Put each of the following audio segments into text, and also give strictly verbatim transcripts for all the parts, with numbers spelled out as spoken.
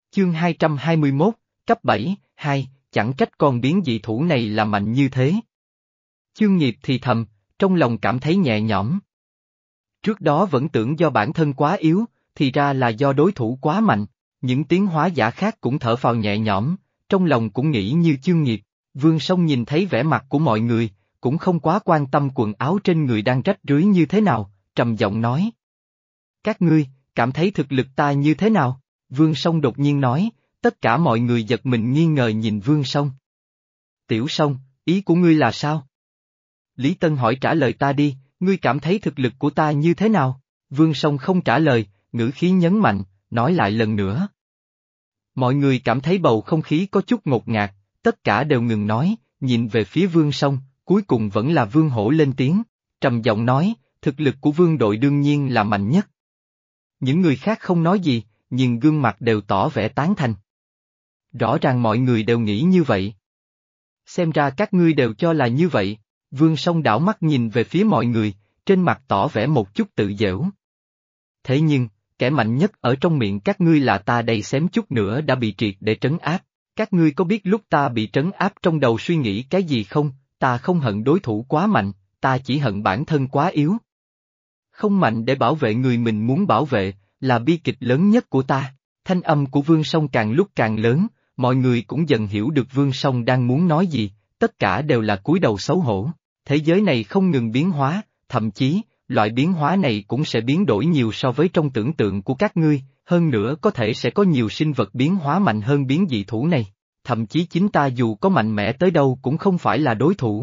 Chương hai trăm hai mươi mốt, cấp bảy, hai, chẳng trách con biến dị thủ này là mạnh như thế. Chương Nghiệp thì thầm, trong lòng cảm thấy nhẹ nhõm. Trước đó vẫn tưởng do bản thân quá yếu, thì ra là do đối thủ quá mạnh, những tiến hóa giả khác cũng thở phào nhẹ nhõm, trong lòng cũng nghĩ như Chương Nghiệp. Vương Song nhìn thấy vẻ mặt của mọi người, cũng không quá quan tâm quần áo trên người đang rách rưới như thế nào, trầm giọng nói. Các ngươi, cảm thấy thực lực ta như thế nào? Vương Song đột nhiên nói, tất cả mọi người giật mình nghi ngờ nhìn Vương Song. Tiểu Song, ý của ngươi là sao? Lý Tân hỏi trả lời ta đi, ngươi cảm thấy thực lực của ta như thế nào? Vương Song không trả lời, ngữ khí nhấn mạnh, nói lại lần nữa. Mọi người cảm thấy bầu không khí có chút ngột ngạt, tất cả đều ngừng nói, nhìn về phía Vương Song, cuối cùng vẫn là Vương Hổ lên tiếng, trầm giọng nói, thực lực của Vương đội đương nhiên là mạnh nhất. Những người khác không nói gì, nhưng gương mặt đều tỏ vẻ tán thành. Rõ ràng mọi người đều nghĩ như vậy. Xem ra các ngươi đều cho là như vậy, Vương Song đảo mắt nhìn về phía mọi người, trên mặt tỏ vẻ một chút tự giễu. Thế nhưng, kẻ mạnh nhất ở trong miệng các ngươi là ta đây xém chút nữa đã bị triệt để trấn áp. Các ngươi có biết lúc ta bị trấn áp trong đầu suy nghĩ cái gì không? Ta không hận đối thủ quá mạnh, ta chỉ hận bản thân quá yếu. Không mạnh để bảo vệ người mình muốn bảo vệ, là bi kịch lớn nhất của ta. Thanh âm của Vương Song càng lúc càng lớn, mọi người cũng dần hiểu được Vương Song đang muốn nói gì, tất cả đều là cúi đầu xấu hổ. Thế giới này không ngừng biến hóa, thậm chí, loại biến hóa này cũng sẽ biến đổi nhiều so với trong tưởng tượng của các ngươi, hơn nữa có thể sẽ có nhiều sinh vật biến hóa mạnh hơn biến dị thủ này. Thậm chí chính ta dù có mạnh mẽ tới đâu cũng không phải là đối thủ.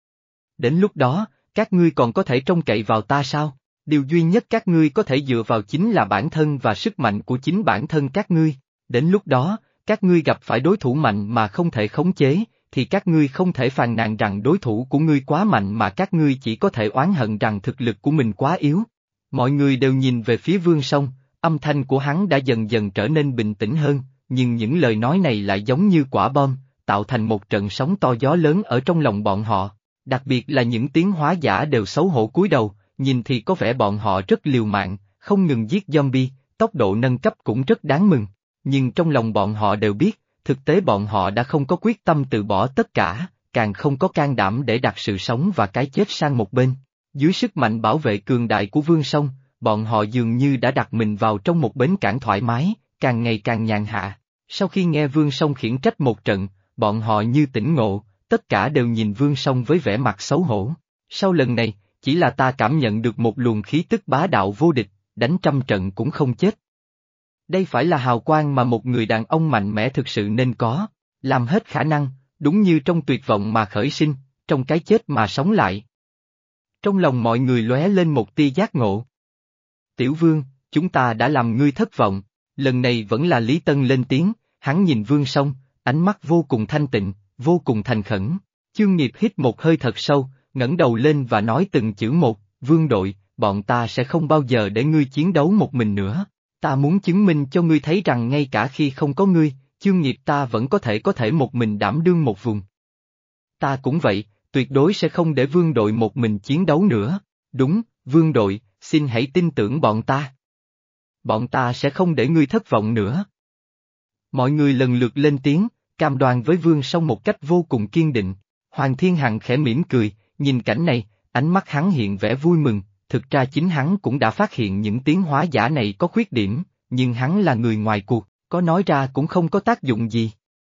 Đến lúc đó, các ngươi còn có thể trông cậy vào ta sao? Điều duy nhất các ngươi có thể dựa vào chính là bản thân và sức mạnh của chính bản thân các ngươi. Đến lúc đó, các ngươi gặp phải đối thủ mạnh mà không thể khống chế, thì các ngươi không thể phàn nàn rằng đối thủ của ngươi quá mạnh mà các ngươi chỉ có thể oán hận rằng thực lực của mình quá yếu. Mọi người đều nhìn về phía Vương Song, âm thanh của hắn đã dần dần trở nên bình tĩnh hơn, nhưng những lời nói này lại giống như quả bom, tạo thành một trận sóng to gió lớn ở trong lòng bọn họ. Đặc biệt là những tiến hóa giả đều xấu hổ cúi đầu, nhìn thì có vẻ bọn họ rất liều mạng, không ngừng giết zombie, tốc độ nâng cấp cũng rất đáng mừng. Nhưng trong lòng bọn họ đều biết, thực tế bọn họ đã không có quyết tâm từ bỏ tất cả, càng không có can đảm để đặt sự sống và cái chết sang một bên. Dưới sức mạnh bảo vệ cường đại của Vương Song, bọn họ dường như đã đặt mình vào trong một bến cảng thoải mái, càng ngày càng nhàn hạ. Sau khi nghe Vương Song khiển trách một trận, bọn họ như tỉnh ngộ, tất cả đều nhìn Vương Song với vẻ mặt xấu hổ. Sau lần này, chỉ là ta cảm nhận được một luồng khí tức bá đạo vô địch, đánh trăm trận cũng không chết. Đây phải là hào quang mà một người đàn ông mạnh mẽ thực sự nên có, làm hết khả năng, đúng như trong tuyệt vọng mà khởi sinh, trong cái chết mà sống lại. Trong lòng mọi người lóe lên một tia giác ngộ. Tiểu Vương, chúng ta đã làm ngươi thất vọng, lần này vẫn là Lý Tân lên tiếng, hắn nhìn Vương Song, ánh mắt vô cùng thanh tịnh, vô cùng thành khẩn. Chương Nghiệp hít một hơi thật sâu, ngẩng đầu lên và nói từng chữ một, Vương đội, bọn ta sẽ không bao giờ để ngươi chiến đấu một mình nữa. Ta muốn chứng minh cho ngươi thấy rằng ngay cả khi không có ngươi, Chương Nghiệp ta vẫn có thể có thể một mình đảm đương một vùng. Ta cũng vậy, tuyệt đối sẽ không để Vương đội một mình chiến đấu nữa. Đúng, Vương đội, xin hãy tin tưởng bọn ta. Bọn ta sẽ không để ngươi thất vọng nữa. Mọi người lần lượt lên tiếng, cam đoan với Vương Song một cách vô cùng kiên định. Hoàng Thiên Hằng khẽ mỉm cười, nhìn cảnh này, ánh mắt hắn hiện vẻ vui mừng, thực ra chính hắn cũng đã phát hiện những tiến hóa giả này có khuyết điểm, nhưng hắn là người ngoài cuộc, có nói ra cũng không có tác dụng gì.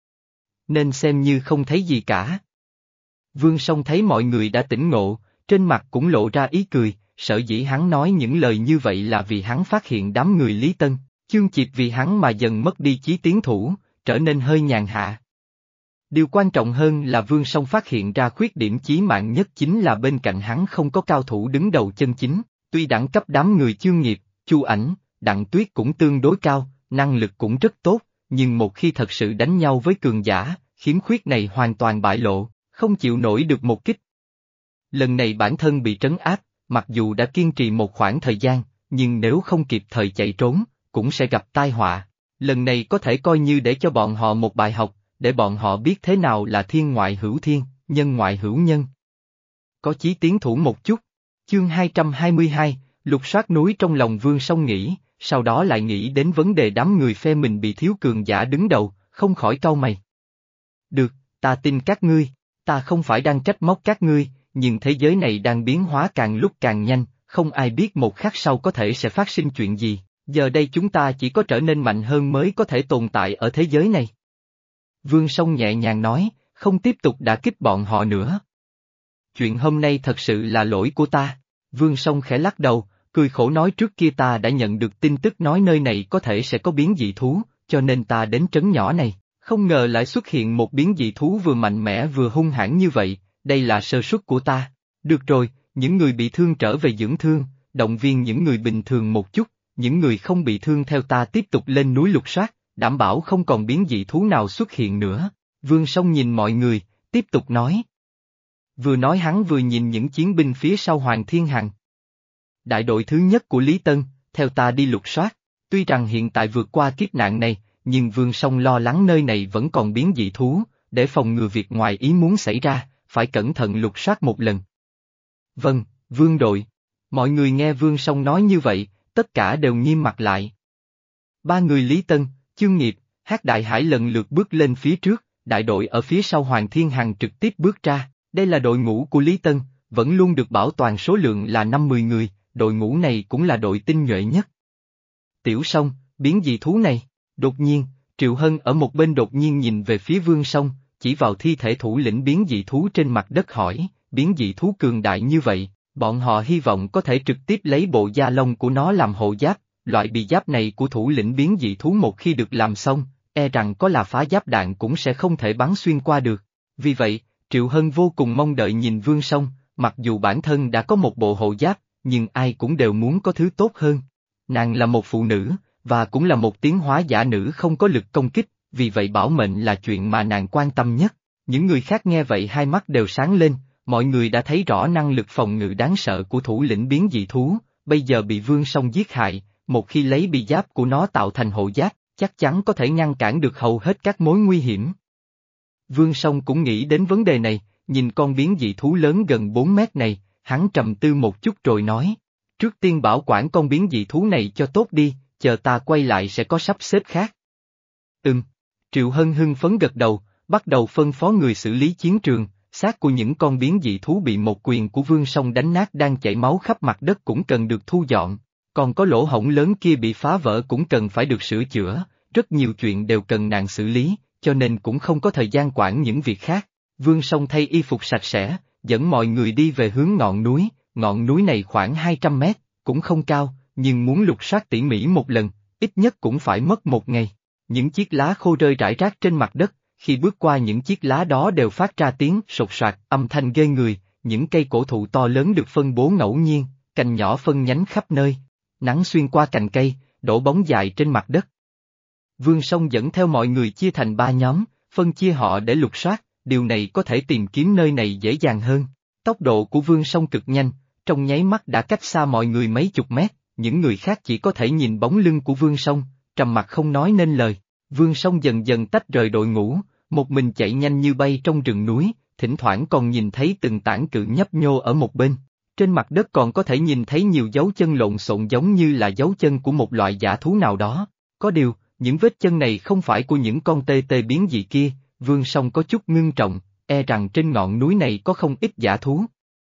Nên xem như không thấy gì cả. Vương Song thấy mọi người đã tỉnh ngộ, trên mặt cũng lộ ra ý cười, sở dĩ hắn nói những lời như vậy là vì hắn phát hiện đám người Lý Tân, Chương Chịp vì hắn mà dần mất đi chí tiến thủ, trở nên hơi nhàn hạ. Điều quan trọng hơn là Vương Song phát hiện ra khuyết điểm chí mạng nhất chính là bên cạnh hắn không có cao thủ đứng đầu chân chính, tuy đẳng cấp đám người Chương Nghiệp, Chu Ảnh, Đặng Tuyết cũng tương đối cao, năng lực cũng rất tốt, nhưng một khi thật sự đánh nhau với cường giả, khiếm khuyết này hoàn toàn bại lộ, không chịu nổi được một kích. Lần này bản thân bị trấn áp, mặc dù đã kiên trì một khoảng thời gian, nhưng nếu không kịp thời chạy trốn, cũng sẽ gặp tai họa. Lần này có thể coi như để cho bọn họ một bài học, để bọn họ biết thế nào là thiên ngoại hữu thiên, nhân ngoại hữu nhân. Có chí tiến thủ một chút. Chương hai trăm hai mươi hai, lục soát núi trong lòng Vương Song nghĩ, sau đó lại nghĩ đến vấn đề đám người phe mình bị thiếu cường giả đứng đầu, không khỏi cau mày. Được, ta tin các ngươi, ta không phải đang trách móc các ngươi, nhưng thế giới này đang biến hóa càng lúc càng nhanh, không ai biết một khắc sau có thể sẽ phát sinh chuyện gì, giờ đây chúng ta chỉ có trở nên mạnh hơn mới có thể tồn tại ở thế giới này. Vương Song nhẹ nhàng nói, không tiếp tục đả kích bọn họ nữa. Chuyện hôm nay thật sự là lỗi của ta. Vương Song khẽ lắc đầu, cười khổ nói trước kia ta đã nhận được tin tức nói nơi này có thể sẽ có biến dị thú, cho nên ta đến trấn nhỏ này, không ngờ lại xuất hiện một biến dị thú vừa mạnh mẽ vừa hung hãn như vậy, đây là sơ suất của ta. Được rồi, những người bị thương trở về dưỡng thương, động viên những người bình thường một chút, những người không bị thương theo ta tiếp tục lên núi lục soát, đảm bảo không còn biến dị thú nào xuất hiện nữa. Vương Song nhìn mọi người, tiếp tục nói. Vừa nói hắn vừa nhìn những chiến binh phía sau Hoàng Thiên Hằng. Đại đội thứ nhất của Lý Tân, theo ta đi lục soát, tuy rằng hiện tại vượt qua kiếp nạn này, nhưng Vương Song lo lắng nơi này vẫn còn biến dị thú, để phòng ngừa việc ngoài ý muốn xảy ra, phải cẩn thận lục soát một lần. Vâng, Vương đội. Mọi người nghe Vương Song nói như vậy, tất cả đều nghiêm mặt lại. Ba người Lý Tân, Chương Nghiệp, Hắc Đại Hải lần lượt bước lên phía trước, đại đội ở phía sau Hoàng Thiên Hằng trực tiếp bước ra, đây là đội ngũ của Lý Tân, vẫn luôn được bảo toàn số lượng là năm mươi người, đội ngũ này cũng là đội tinh nhuệ nhất. Tiểu Song, biến dị thú này, đột nhiên, Triệu Hân ở một bên đột nhiên nhìn về phía Vương Song, chỉ vào thi thể thủ lĩnh biến dị thú trên mặt đất hỏi, biến dị thú cường đại như vậy, bọn họ hy vọng có thể trực tiếp lấy bộ da lông của nó làm hộ giáp, loại bị giáp này của thủ lĩnh biến dị thú một khi được làm xong, e rằng có là phá giáp đạn cũng sẽ không thể bắn xuyên qua được. Vì vậy, Triệu Hân vô cùng mong đợi nhìn Vương Song, mặc dù bản thân đã có một bộ hộ giáp, nhưng ai cũng đều muốn có thứ tốt hơn. Nàng là một phụ nữ, và cũng là một tiến hóa giả nữ không có lực công kích, vì vậy bảo mệnh là chuyện mà nàng quan tâm nhất. Những người khác nghe vậy hai mắt đều sáng lên, mọi người đã thấy rõ năng lực phòng ngự đáng sợ của thủ lĩnh biến dị thú, bây giờ bị Vương Song giết hại, một khi lấy bị giáp của nó tạo thành hộ giáp, chắc chắn có thể ngăn cản được hầu hết các mối nguy hiểm. Vương Song cũng nghĩ đến vấn đề này, nhìn con biến dị thú lớn gần bốn mét này, hắn trầm tư một chút rồi nói, trước tiên bảo quản con biến dị thú này cho tốt đi, chờ ta quay lại sẽ có sắp xếp khác. Ừm, Triệu Hân hưng phấn gật đầu, bắt đầu phân phó người xử lý chiến trường, xác của những con biến dị thú bị một quyền của Vương Song đánh nát đang chảy máu khắp mặt đất cũng cần được thu dọn, còn có lỗ hổng lớn kia bị phá vỡ cũng cần phải được sửa chữa, rất nhiều chuyện đều cần nàng xử lý, cho nên cũng không có thời gian quản những việc khác. Vương Song thay y phục sạch sẽ, dẫn mọi người đi về hướng ngọn núi, ngọn núi này khoảng hai trăm mét, cũng không cao, nhưng muốn lục soát tỉ mỉ một lần, ít nhất cũng phải mất một ngày. Những chiếc lá khô rơi rải rác trên mặt đất, khi bước qua những chiếc lá đó đều phát ra tiếng sột soạt, âm thanh ghê người, những cây cổ thụ to lớn được phân bố ngẫu nhiên, cành nhỏ phân nhánh khắp nơi, nắng xuyên qua cành cây, đổ bóng dài trên mặt đất. Vương Song dẫn theo mọi người chia thành ba nhóm, phân chia họ để lục soát, điều này có thể tìm kiếm nơi này dễ dàng hơn. Tốc độ của Vương Song cực nhanh, trong nháy mắt đã cách xa mọi người mấy chục mét, những người khác chỉ có thể nhìn bóng lưng của Vương Song, trầm mặc không nói nên lời. Vương Song dần dần tách rời đội ngũ, một mình chạy nhanh như bay trong rừng núi, thỉnh thoảng còn nhìn thấy từng tảng cự nhấp nhô ở một bên. Trên mặt đất còn có thể nhìn thấy nhiều dấu chân lộn xộn giống như là dấu chân của một loại dã thú nào đó. Có điều, những vết chân này không phải của những con tê tê biến dị kia, Vương Song có chút ngưng trọng, e rằng trên ngọn núi này có không ít dã thú.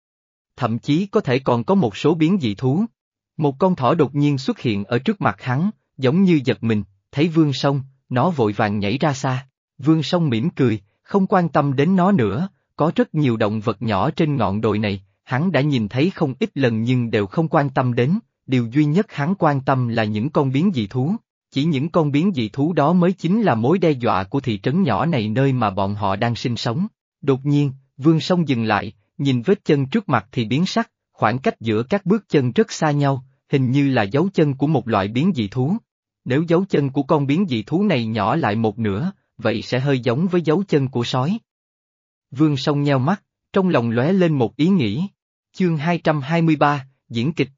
Thậm chí có thể còn có một số biến dị thú. Một con thỏ đột nhiên xuất hiện ở trước mặt hắn, giống như giật mình, thấy Vương Song, nó vội vàng nhảy ra xa. Vương Song mỉm cười, không quan tâm đến nó nữa, có rất nhiều động vật nhỏ trên ngọn đồi này, hắn đã nhìn thấy không ít lần nhưng đều không quan tâm đến, điều duy nhất hắn quan tâm là những con biến dị thú. Chỉ những con biến dị thú đó mới chính là mối đe dọa của thị trấn nhỏ này nơi mà bọn họ đang sinh sống. Đột nhiên, Vương Song dừng lại, nhìn vết chân trước mặt thì biến sắc, khoảng cách giữa các bước chân rất xa nhau, hình như là dấu chân của một loại biến dị thú. Nếu dấu chân của con biến dị thú này nhỏ lại một nửa, vậy sẽ hơi giống với dấu chân của sói. Vương Song nheo mắt, trong lòng lóe lên một ý nghĩ. Chương hai trăm hai mươi ba, diễn kịch.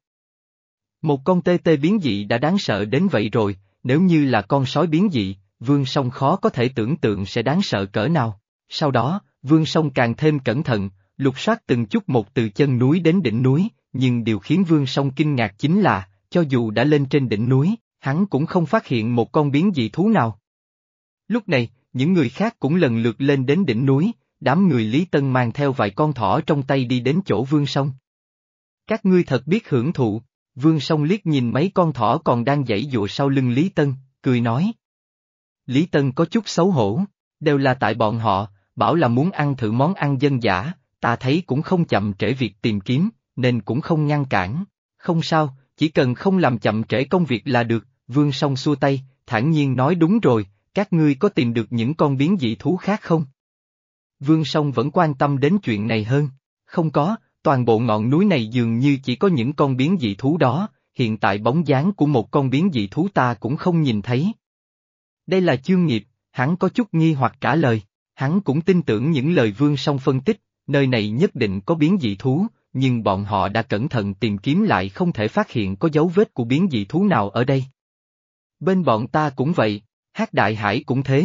Một con tê tê biến dị đã đáng sợ đến vậy rồi, nếu như là con sói biến dị, Vương Song khó có thể tưởng tượng sẽ đáng sợ cỡ nào. Sau đó, Vương Song càng thêm cẩn thận, lục soát từng chút một từ chân núi đến đỉnh núi, nhưng điều khiến Vương Song kinh ngạc chính là, cho dù đã lên trên đỉnh núi, hắn cũng không phát hiện một con biến dị thú nào. Lúc này, những người khác cũng lần lượt lên đến đỉnh núi, đám người Lý Tân mang theo vài con thỏ trong tay đi đến chỗ Vương Song. Các ngươi thật biết hưởng thụ, Vương Song liếc nhìn mấy con thỏ còn đang giãy giụa sau lưng Lý Tân, cười nói. Lý Tân có chút xấu hổ, đều là tại bọn họ, bảo là muốn ăn thử món ăn dân dã, ta thấy cũng không chậm trễ việc tìm kiếm, nên cũng không ngăn cản. Không sao, chỉ cần không làm chậm trễ công việc là được, Vương Song xua tay, thản nhiên nói đúng rồi, các ngươi có tìm được những con biến dị thú khác không? Vương Song vẫn quan tâm đến chuyện này hơn, không có, toàn bộ ngọn núi này dường như chỉ có những con biến dị thú đó, hiện tại bóng dáng của một con biến dị thú ta cũng không nhìn thấy. Đây là Chương Nghiệp, hắn có chút nghi hoặc trả lời, hắn cũng tin tưởng những lời Vương Song phân tích, nơi này nhất định có biến dị thú, nhưng bọn họ đã cẩn thận tìm kiếm lại không thể phát hiện có dấu vết của biến dị thú nào ở đây. Bên bọn ta cũng vậy, Hắc Đại Hải cũng thế.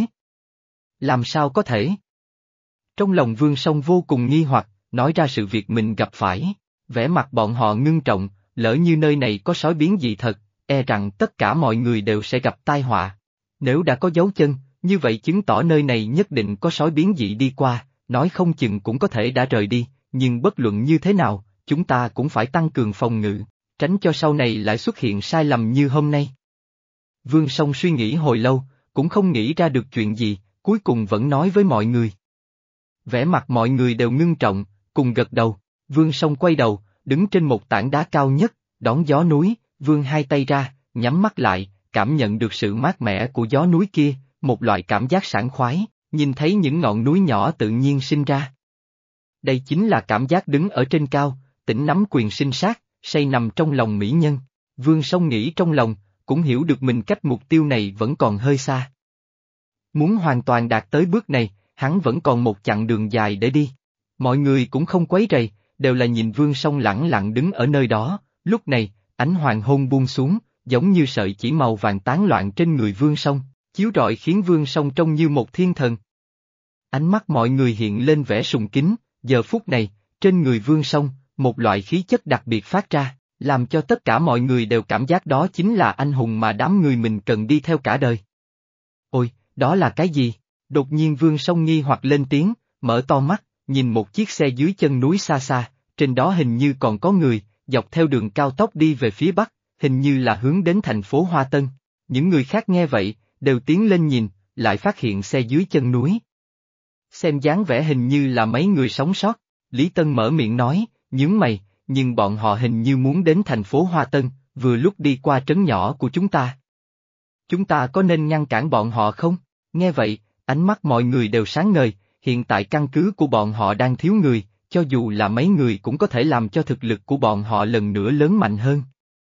Làm sao có thể? Trong lòng Vương Song vô cùng nghi hoặc, nói ra sự việc mình gặp phải, vẻ mặt bọn họ ngưng trọng, lỡ như nơi này có sói biến dị thật, e rằng tất cả mọi người đều sẽ gặp tai họa. Nếu đã có dấu chân, như vậy chứng tỏ nơi này nhất định có sói biến dị đi qua, nói không chừng cũng có thể đã rời đi, nhưng bất luận như thế nào, chúng ta cũng phải tăng cường phòng ngự, tránh cho sau này lại xuất hiện sai lầm như hôm nay. Vương Song suy nghĩ hồi lâu, cũng không nghĩ ra được chuyện gì, cuối cùng vẫn nói với mọi người. Vẻ mặt mọi người đều ngưng trọng, cùng gật đầu, Vương Song quay đầu, đứng trên một tảng đá cao nhất, đón gió núi, vươn hai tay ra, nhắm mắt lại, cảm nhận được sự mát mẻ của gió núi kia, một loại cảm giác sảng khoái, nhìn thấy những ngọn núi nhỏ tự nhiên sinh ra. Đây chính là cảm giác đứng ở trên cao, tỉnh nắm quyền sinh sát, say nằm trong lòng mỹ nhân. Vương Song nghĩ trong lòng, cũng hiểu được mình cách mục tiêu này vẫn còn hơi xa. Muốn hoàn toàn đạt tới bước này, hắn vẫn còn một chặng đường dài để đi. Mọi người cũng không quấy rầy, đều là nhìn Vương Song lẳng lặng đứng ở nơi đó, lúc này, ánh hoàng hôn buông xuống, giống như sợi chỉ màu vàng tán loạn trên người Vương Song, chiếu rọi khiến Vương Song trông như một thiên thần. Ánh mắt mọi người hiện lên vẻ sùng kính, giờ phút này, trên người Vương Song, một loại khí chất đặc biệt phát ra, làm cho tất cả mọi người đều cảm giác đó chính là anh hùng mà đám người mình cần đi theo cả đời. Ôi, đó là cái gì? Đột nhiên Vương Song nghi hoặc lên tiếng, mở to mắt, nhìn một chiếc xe dưới chân núi xa xa, trên đó hình như còn có người, dọc theo đường cao tốc đi về phía bắc, hình như là hướng đến thành phố Hoa Tân. Những người khác nghe vậy, đều tiến lên nhìn, lại phát hiện xe dưới chân núi. Xem dáng vẻ hình như là mấy người sống sót, Lý Tân mở miệng nói, nhướng mày, nhưng bọn họ hình như muốn đến thành phố Hoa Tân, vừa lúc đi qua trấn nhỏ của chúng ta. Chúng ta có nên ngăn cản bọn họ không? Nghe vậy, ánh mắt mọi người đều sáng ngời, hiện tại căn cứ của bọn họ đang thiếu người, cho dù là mấy người cũng có thể làm cho thực lực của bọn họ lần nữa lớn mạnh hơn.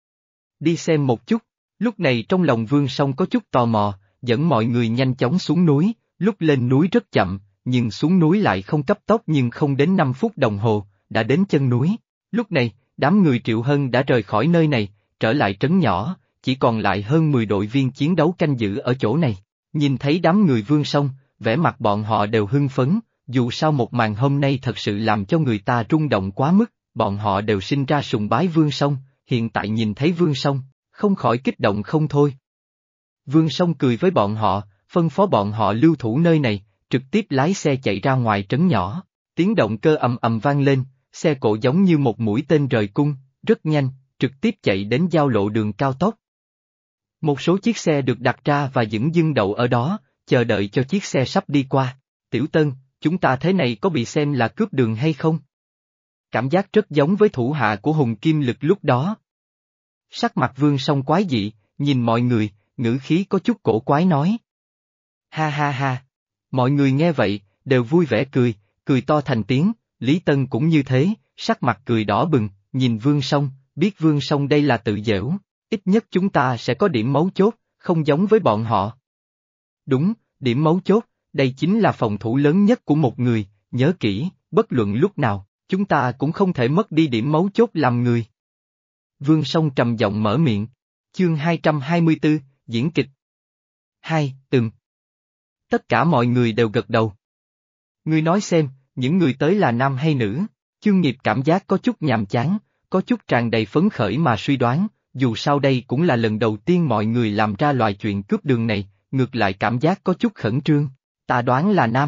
Đi xem một chút, lúc này trong lòng Vương Song có chút tò mò, dẫn mọi người nhanh chóng xuống núi, lúc lên núi rất chậm, nhưng xuống núi lại không cấp tốc nhưng không đến năm phút đồng hồ, đã đến chân núi. Lúc này, đám người Triệu Hân đã rời khỏi nơi này, trở lại trấn nhỏ, chỉ còn lại hơn mười đội viên chiến đấu canh giữ ở chỗ này. Nhìn thấy đám người Vương Song, vẻ mặt bọn họ đều hưng phấn, dù sao một màn hôm nay thật sự làm cho người ta rung động quá mức, bọn họ đều sinh ra sùng bái Vương Song, hiện tại nhìn thấy Vương Song, không khỏi kích động không thôi. Vương Song cười với bọn họ, phân phó bọn họ lưu thủ nơi này, trực tiếp lái xe chạy ra ngoài trấn nhỏ, tiếng động cơ ầm ầm vang lên, xe cộ giống như một mũi tên rời cung, rất nhanh, trực tiếp chạy đến giao lộ đường cao tốc. Một số chiếc xe được đặt ra và dửng dưng đậu ở đó, chờ đợi cho chiếc xe sắp đi qua. Tiểu Tân, chúng ta thế này có bị xem là cướp đường hay không? Cảm giác rất giống với thủ hạ của Hùng Kim Lực lúc đó. Sắc mặt Vương Song quái dị, nhìn mọi người, ngữ khí có chút cổ quái nói. Ha ha ha, mọi người nghe vậy, đều vui vẻ cười, cười to thành tiếng, Lý Tân cũng như thế, sắc mặt cười đỏ bừng, nhìn Vương Song, biết Vương Song đây là tự giễu, ít nhất chúng ta sẽ có điểm mấu chốt, không giống với bọn họ. Đúng, điểm mấu chốt, đây chính là phòng thủ lớn nhất của một người, nhớ kỹ, bất luận lúc nào, chúng ta cũng không thể mất đi điểm mấu chốt làm người. Vương Song trầm giọng mở miệng, chương hai trăm hai mươi tư, diễn kịch. Hai, ừm. Tất cả mọi người đều gật đầu. Ngươi nói xem, những người tới là nam hay nữ? Chương Nghiệp cảm giác có chút nhàm chán, có chút tràn đầy phấn khởi mà suy đoán, dù sao đây cũng là lần đầu tiên mọi người làm ra loại chuyện cướp đường này, ngược lại cảm giác có chút khẩn trương. Ta đoán là nam.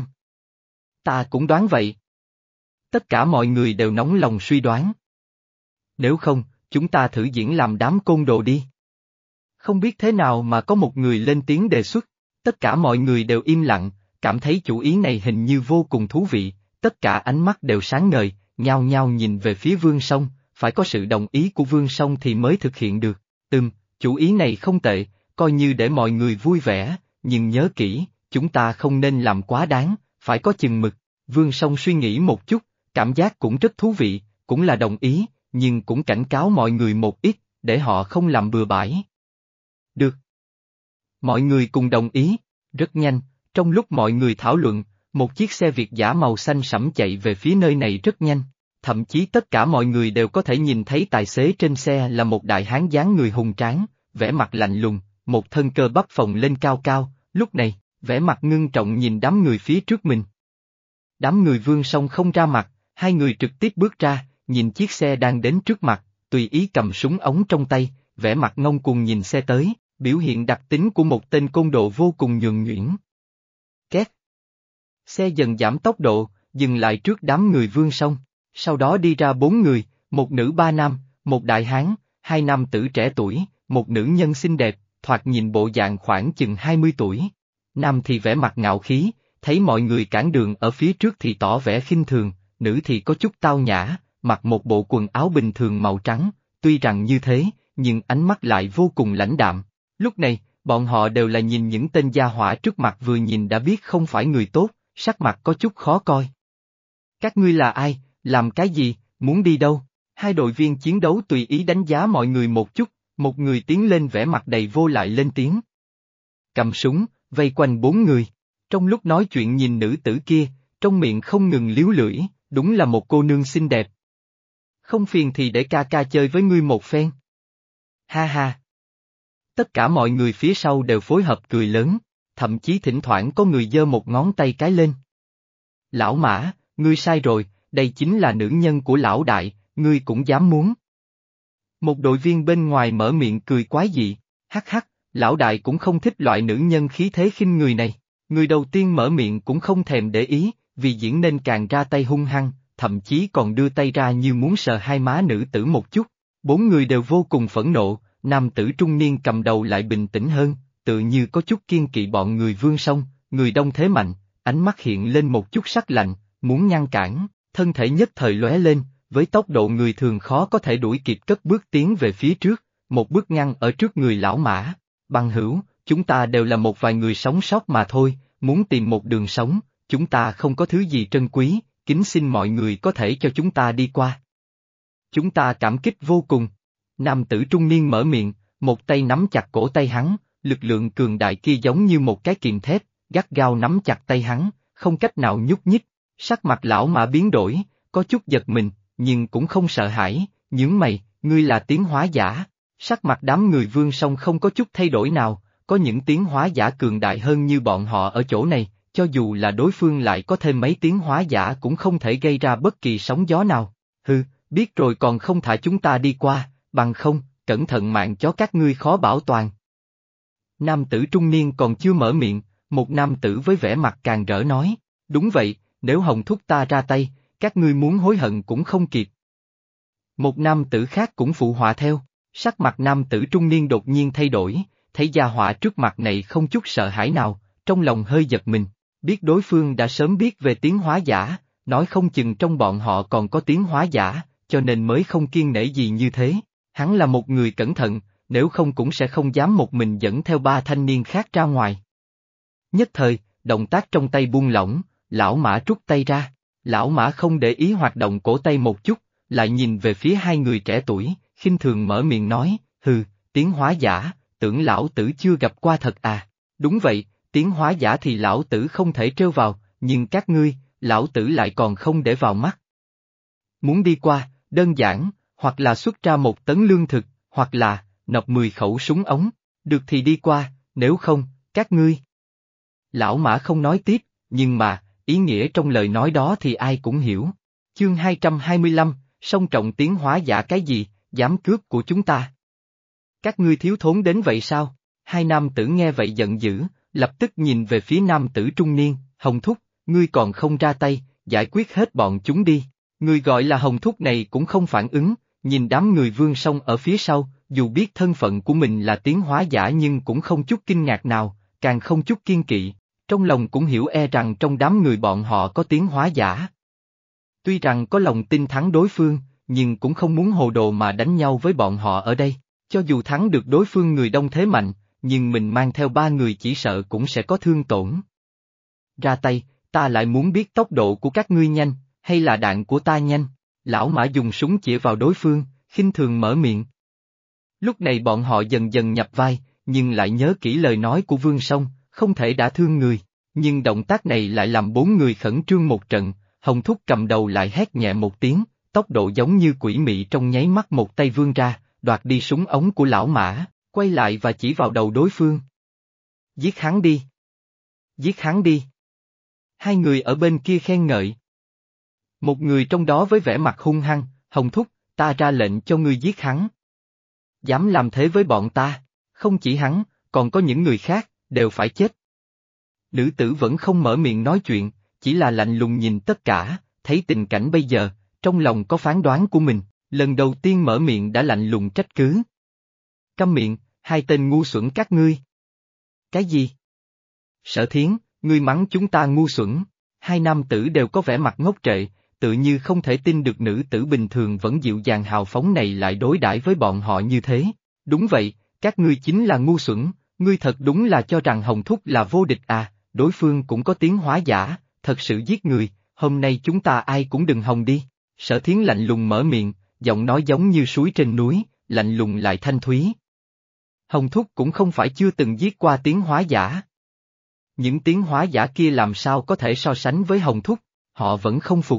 Ta cũng đoán vậy. Tất cả mọi người đều nóng lòng suy đoán. Nếu không, chúng ta thử diễn làm đám côn đồ đi. Không biết thế nào mà có một người lên tiếng đề xuất, tất cả mọi người đều im lặng, cảm thấy chủ ý này hình như vô cùng thú vị, tất cả ánh mắt đều sáng ngời, nhao nhao nhìn về phía Vương Song, phải có sự đồng ý của Vương Song thì mới thực hiện được. Ừm, chủ ý này không tệ, coi như để mọi người vui vẻ, nhưng nhớ kỹ, chúng ta không nên làm quá đáng, phải có chừng mực. Vương Song suy nghĩ một chút, cảm giác cũng rất thú vị, cũng là đồng ý, nhưng cũng cảnh cáo mọi người một ít, để họ không làm bừa bãi. Được. Mọi người cùng đồng ý, rất nhanh, trong lúc mọi người thảo luận, một chiếc xe Việt dã màu xanh sẫm chạy về phía nơi này rất nhanh, thậm chí tất cả mọi người đều có thể nhìn thấy tài xế trên xe là một đại hán dáng người hùng tráng, vẻ mặt lạnh lùng, một thân cơ bắp phồng lên cao cao, lúc này, vẻ mặt ngưng trọng nhìn đám người phía trước mình. Đám người Vương Song không ra mặt, hai người trực tiếp bước ra, nhìn chiếc xe đang đến trước mặt, tùy ý cầm súng ống trong tay, vẻ mặt ngông cuồng nhìn xe tới, biểu hiện đặc tính của một tên côn đồ vô cùng nhuần nhuyễn. Két. Xe dần giảm tốc độ, dừng lại trước đám người Vương Song, sau đó đi ra bốn người, một nữ ba nam, một đại hán, hai nam tử trẻ tuổi, một nữ nhân xinh đẹp, thoạt nhìn bộ dạng khoảng chừng hai mươi tuổi. Nam thì vẻ mặt ngạo khí, thấy mọi người cản đường ở phía trước thì tỏ vẻ khinh thường, nữ thì có chút tao nhã, mặc một bộ quần áo bình thường màu trắng, tuy rằng như thế, nhưng ánh mắt lại vô cùng lãnh đạm. Lúc này, bọn họ đều là nhìn những tên gia hỏa trước mặt vừa nhìn đã biết không phải người tốt, sắc mặt có chút khó coi. Các ngươi là ai, làm cái gì, muốn đi đâu? Hai đội viên chiến đấu tùy ý đánh giá mọi người một chút, một người tiến lên vẻ mặt đầy vô lại lên tiếng. Cầm súng, vây quanh bốn người. Trong lúc nói chuyện nhìn nữ tử kia, trong miệng không ngừng líu lưỡi, đúng là một cô nương xinh đẹp. Không phiền thì để ca ca chơi với ngươi một phen. Ha ha. Tất cả mọi người phía sau đều phối hợp cười lớn, thậm chí thỉnh thoảng có người giơ một ngón tay cái lên. Lão Mã, ngươi sai rồi, đây chính là nữ nhân của lão đại, ngươi cũng dám muốn. Một đội viên bên ngoài mở miệng cười quái dị, hắc hắc, lão đại cũng không thích loại nữ nhân khí thế khinh người này. Người đầu tiên mở miệng cũng không thèm để ý, vì diễn nên càng ra tay hung hăng, thậm chí còn đưa tay ra như muốn sờ hai má nữ tử một chút. Bốn người đều vô cùng phẫn nộ, nam tử trung niên cầm đầu lại bình tĩnh hơn, tự như có chút kiên kỵ bọn người Vương Song, người đông thế mạnh, ánh mắt hiện lên một chút sắc lạnh, muốn ngăn cản, thân thể nhất thời lóe lên, với tốc độ người thường khó có thể đuổi kịp cất bước tiến về phía trước, một bước ngăn ở trước người lão Mã. Bằng hữu, chúng ta đều là một vài người sống sót mà thôi, muốn tìm một đường sống, chúng ta không có thứ gì trân quý, kính xin mọi người có thể cho chúng ta đi qua. Chúng ta cảm kích vô cùng. Nam tử trung niên mở miệng, một tay nắm chặt cổ tay hắn, lực lượng cường đại kia giống như một cái kìm thép, gắt gao nắm chặt tay hắn, không cách nào nhúc nhích. Sắc mặt lão Mã biến đổi, có chút giật mình, nhưng cũng không sợ hãi, nhướng mày, ngươi là tiến hóa giả. Sắc mặt đám người Vương Song không có chút thay đổi nào, có những tiến hóa giả cường đại hơn như bọn họ ở chỗ này, cho dù là đối phương lại có thêm mấy tiến hóa giả cũng không thể gây ra bất kỳ sóng gió nào. Hừ, biết rồi còn không thả chúng ta đi qua, bằng không, cẩn thận mạng chó các ngươi khó bảo toàn. Nam tử trung niên còn chưa mở miệng, một nam tử với vẻ mặt càng rỡ nói, đúng vậy, nếu Hồng thúc ta ra tay, các ngươi muốn hối hận cũng không kịp. Một nam tử khác cũng phụ họa theo, sắc mặt nam tử trung niên đột nhiên thay đổi, thấy gia họa trước mặt này không chút sợ hãi nào, trong lòng hơi giật mình, biết đối phương đã sớm biết về tiến hóa giả, nói không chừng trong bọn họ còn có tiến hóa giả, cho nên mới không kiêng nể gì như thế. Hắn là một người cẩn thận, nếu không cũng sẽ không dám một mình dẫn theo ba thanh niên khác ra ngoài. Nhất thời, động tác trong tay buông lỏng, lão Mã rút tay ra, lão Mã không để ý hoạt động cổ tay một chút, lại nhìn về phía hai người trẻ tuổi, khinh thường mở miệng nói, hừ, tiến hóa giả, tưởng lão tử chưa gặp qua thật à, đúng vậy, tiến hóa giả thì lão tử không thể trêu vào, nhưng các ngươi, lão tử lại còn không để vào mắt. Muốn đi qua, đơn giản, hoặc là xuất ra một tấn lương thực, hoặc là, nộp mười khẩu súng ống, được thì đi qua, nếu không, các ngươi. Lão Mã không nói tiếp, nhưng mà, ý nghĩa trong lời nói đó thì ai cũng hiểu. Chương hai trăm hai mươi lăm, song trọng tiến hóa giả cái gì, dám cướp của chúng ta. Các ngươi thiếu thốn đến vậy sao? Hai nam tử nghe vậy giận dữ, lập tức nhìn về phía nam tử trung niên, Hồng Thúc, ngươi còn không ra tay, giải quyết hết bọn chúng đi. Người gọi là Hồng Thúc này cũng không phản ứng, nhìn đám người Vương Song ở phía sau, dù biết thân phận của mình là tiến hóa giả nhưng cũng không chút kinh ngạc nào, càng không chút kiên kỵ, trong lòng cũng hiểu e rằng trong đám người bọn họ có tiến hóa giả. Tuy rằng có lòng tin thắng đối phương, nhưng cũng không muốn hồ đồ mà đánh nhau với bọn họ ở đây, cho dù thắng được đối phương người đông thế mạnh, nhưng mình mang theo ba người chỉ sợ cũng sẽ có thương tổn. Ra tay, ta lại muốn biết tốc độ của các ngươi nhanh, hay là đạn của ta nhanh, lão mã dùng súng chĩa vào đối phương, khinh thường mở miệng. Lúc này bọn họ dần dần nhập vai, nhưng lại nhớ kỹ lời nói của Vương Song, không thể đả thương người, nhưng động tác này lại làm bốn người khẩn trương một trận, Hồng Thúc cầm đầu lại hét nhẹ một tiếng, tốc độ giống như quỷ mị trong nháy mắt một tay vươn ra, đoạt đi súng ống của lão mã, quay lại và chỉ vào đầu đối phương. Giết hắn đi! Giết hắn đi! Hai người ở bên kia khen ngợi. Một người trong đó với vẻ mặt hung hăng, Hồng Thúc, ta ra lệnh cho ngươi giết hắn. Dám làm thế với bọn ta, không chỉ hắn, còn có những người khác, đều phải chết. Nữ tử vẫn không mở miệng nói chuyện, chỉ là lạnh lùng nhìn tất cả, thấy tình cảnh bây giờ, trong lòng có phán đoán của mình, lần đầu tiên mở miệng đã lạnh lùng trách cứ. Câm miệng, hai tên ngu xuẩn các ngươi. Cái gì? Sở Thiến, ngươi mắng chúng ta ngu xuẩn, hai nam tử đều có vẻ mặt ngốc trệ, tự như không thể tin được nữ tử bình thường vẫn dịu dàng hào phóng này lại đối đãi với bọn họ như thế. Đúng vậy, các ngươi chính là ngu xuẩn, ngươi thật đúng là cho rằng Hồng Thúc là vô địch à, đối phương cũng có tiến hóa giả, thật sự giết người, hôm nay chúng ta ai cũng đừng hòng đi. Sở Thiến lạnh lùng mở miệng, giọng nói giống như suối trên núi, lạnh lùng lại thanh thúy. Hồng Thúc cũng không phải chưa từng giết qua tiến hóa giả. Những tiến hóa giả kia làm sao có thể so sánh với Hồng Thúc, họ vẫn không phục.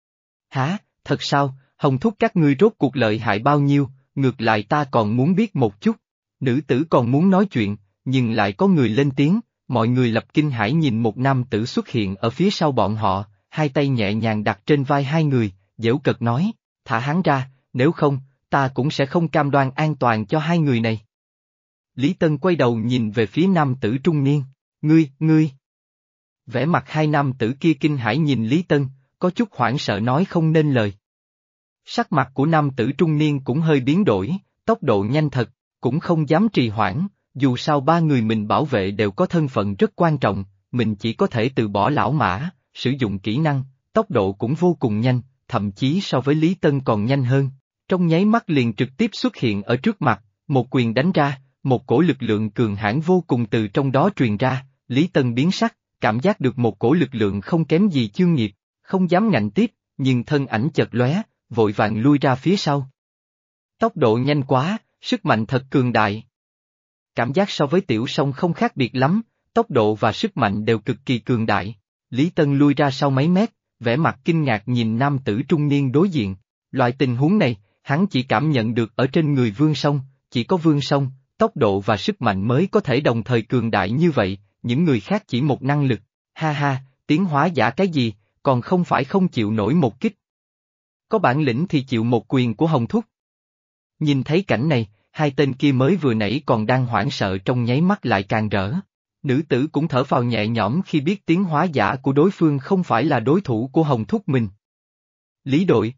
Hả, thật sao, Hồng Thúc các ngươi rốt cuộc lợi hại bao nhiêu, ngược lại ta còn muốn biết một chút. Nữ tử còn muốn nói chuyện, nhưng lại có người lên tiếng, mọi người lập kinh hãi nhìn một nam tử xuất hiện ở phía sau bọn họ, hai tay nhẹ nhàng đặt trên vai hai người, giễu cợt nói, thả hắn ra, nếu không, ta cũng sẽ không cam đoan an toàn cho hai người này. Lý Tân quay đầu nhìn về phía nam tử trung niên, ngươi, ngươi. Vẻ mặt hai nam tử kia kinh hãi nhìn Lý Tân, có chút hoảng sợ nói không nên lời. Sắc mặt của nam tử trung niên cũng hơi biến đổi, tốc độ nhanh thật, cũng không dám trì hoãn, dù sao ba người mình bảo vệ đều có thân phận rất quan trọng, mình chỉ có thể từ bỏ lão mã, sử dụng kỹ năng, tốc độ cũng vô cùng nhanh, thậm chí so với Lý Tân còn nhanh hơn, trong nháy mắt liền trực tiếp xuất hiện ở trước mặt, một quyền đánh ra, một cổ lực lượng cường hãn vô cùng từ trong đó truyền ra, Lý Tân biến sắc, cảm giác được một cổ lực lượng không kém gì Chương Nghiệp, không dám ngạnh tiếp, nhưng thân ảnh chợt lóe, vội vàng lui ra phía sau. Tốc độ nhanh quá, sức mạnh thật cường đại. Cảm giác so với Tiểu Song không khác biệt lắm, tốc độ và sức mạnh đều cực kỳ cường đại. Lý Tân lui ra sau mấy mét, vẻ mặt kinh ngạc nhìn nam tử trung niên đối diện. Loại tình huống này, hắn chỉ cảm nhận được ở trên người Vương Song, chỉ có Vương Song, tốc độ và sức mạnh mới có thể đồng thời cường đại như vậy, những người khác chỉ một năng lực. Ha ha, tiến hóa giả cái gì, còn không phải không chịu nổi một kích. Có bản lĩnh thì chịu một quyền của Hồng Thúc. Nhìn thấy cảnh này, hai tên kia mới vừa nãy còn đang hoảng sợ trong nháy mắt lại càng rỡ. Nữ tử cũng thở phào nhẹ nhõm khi biết tiến hóa giả của đối phương không phải là đối thủ của Hồng Thúc mình. Lý đội.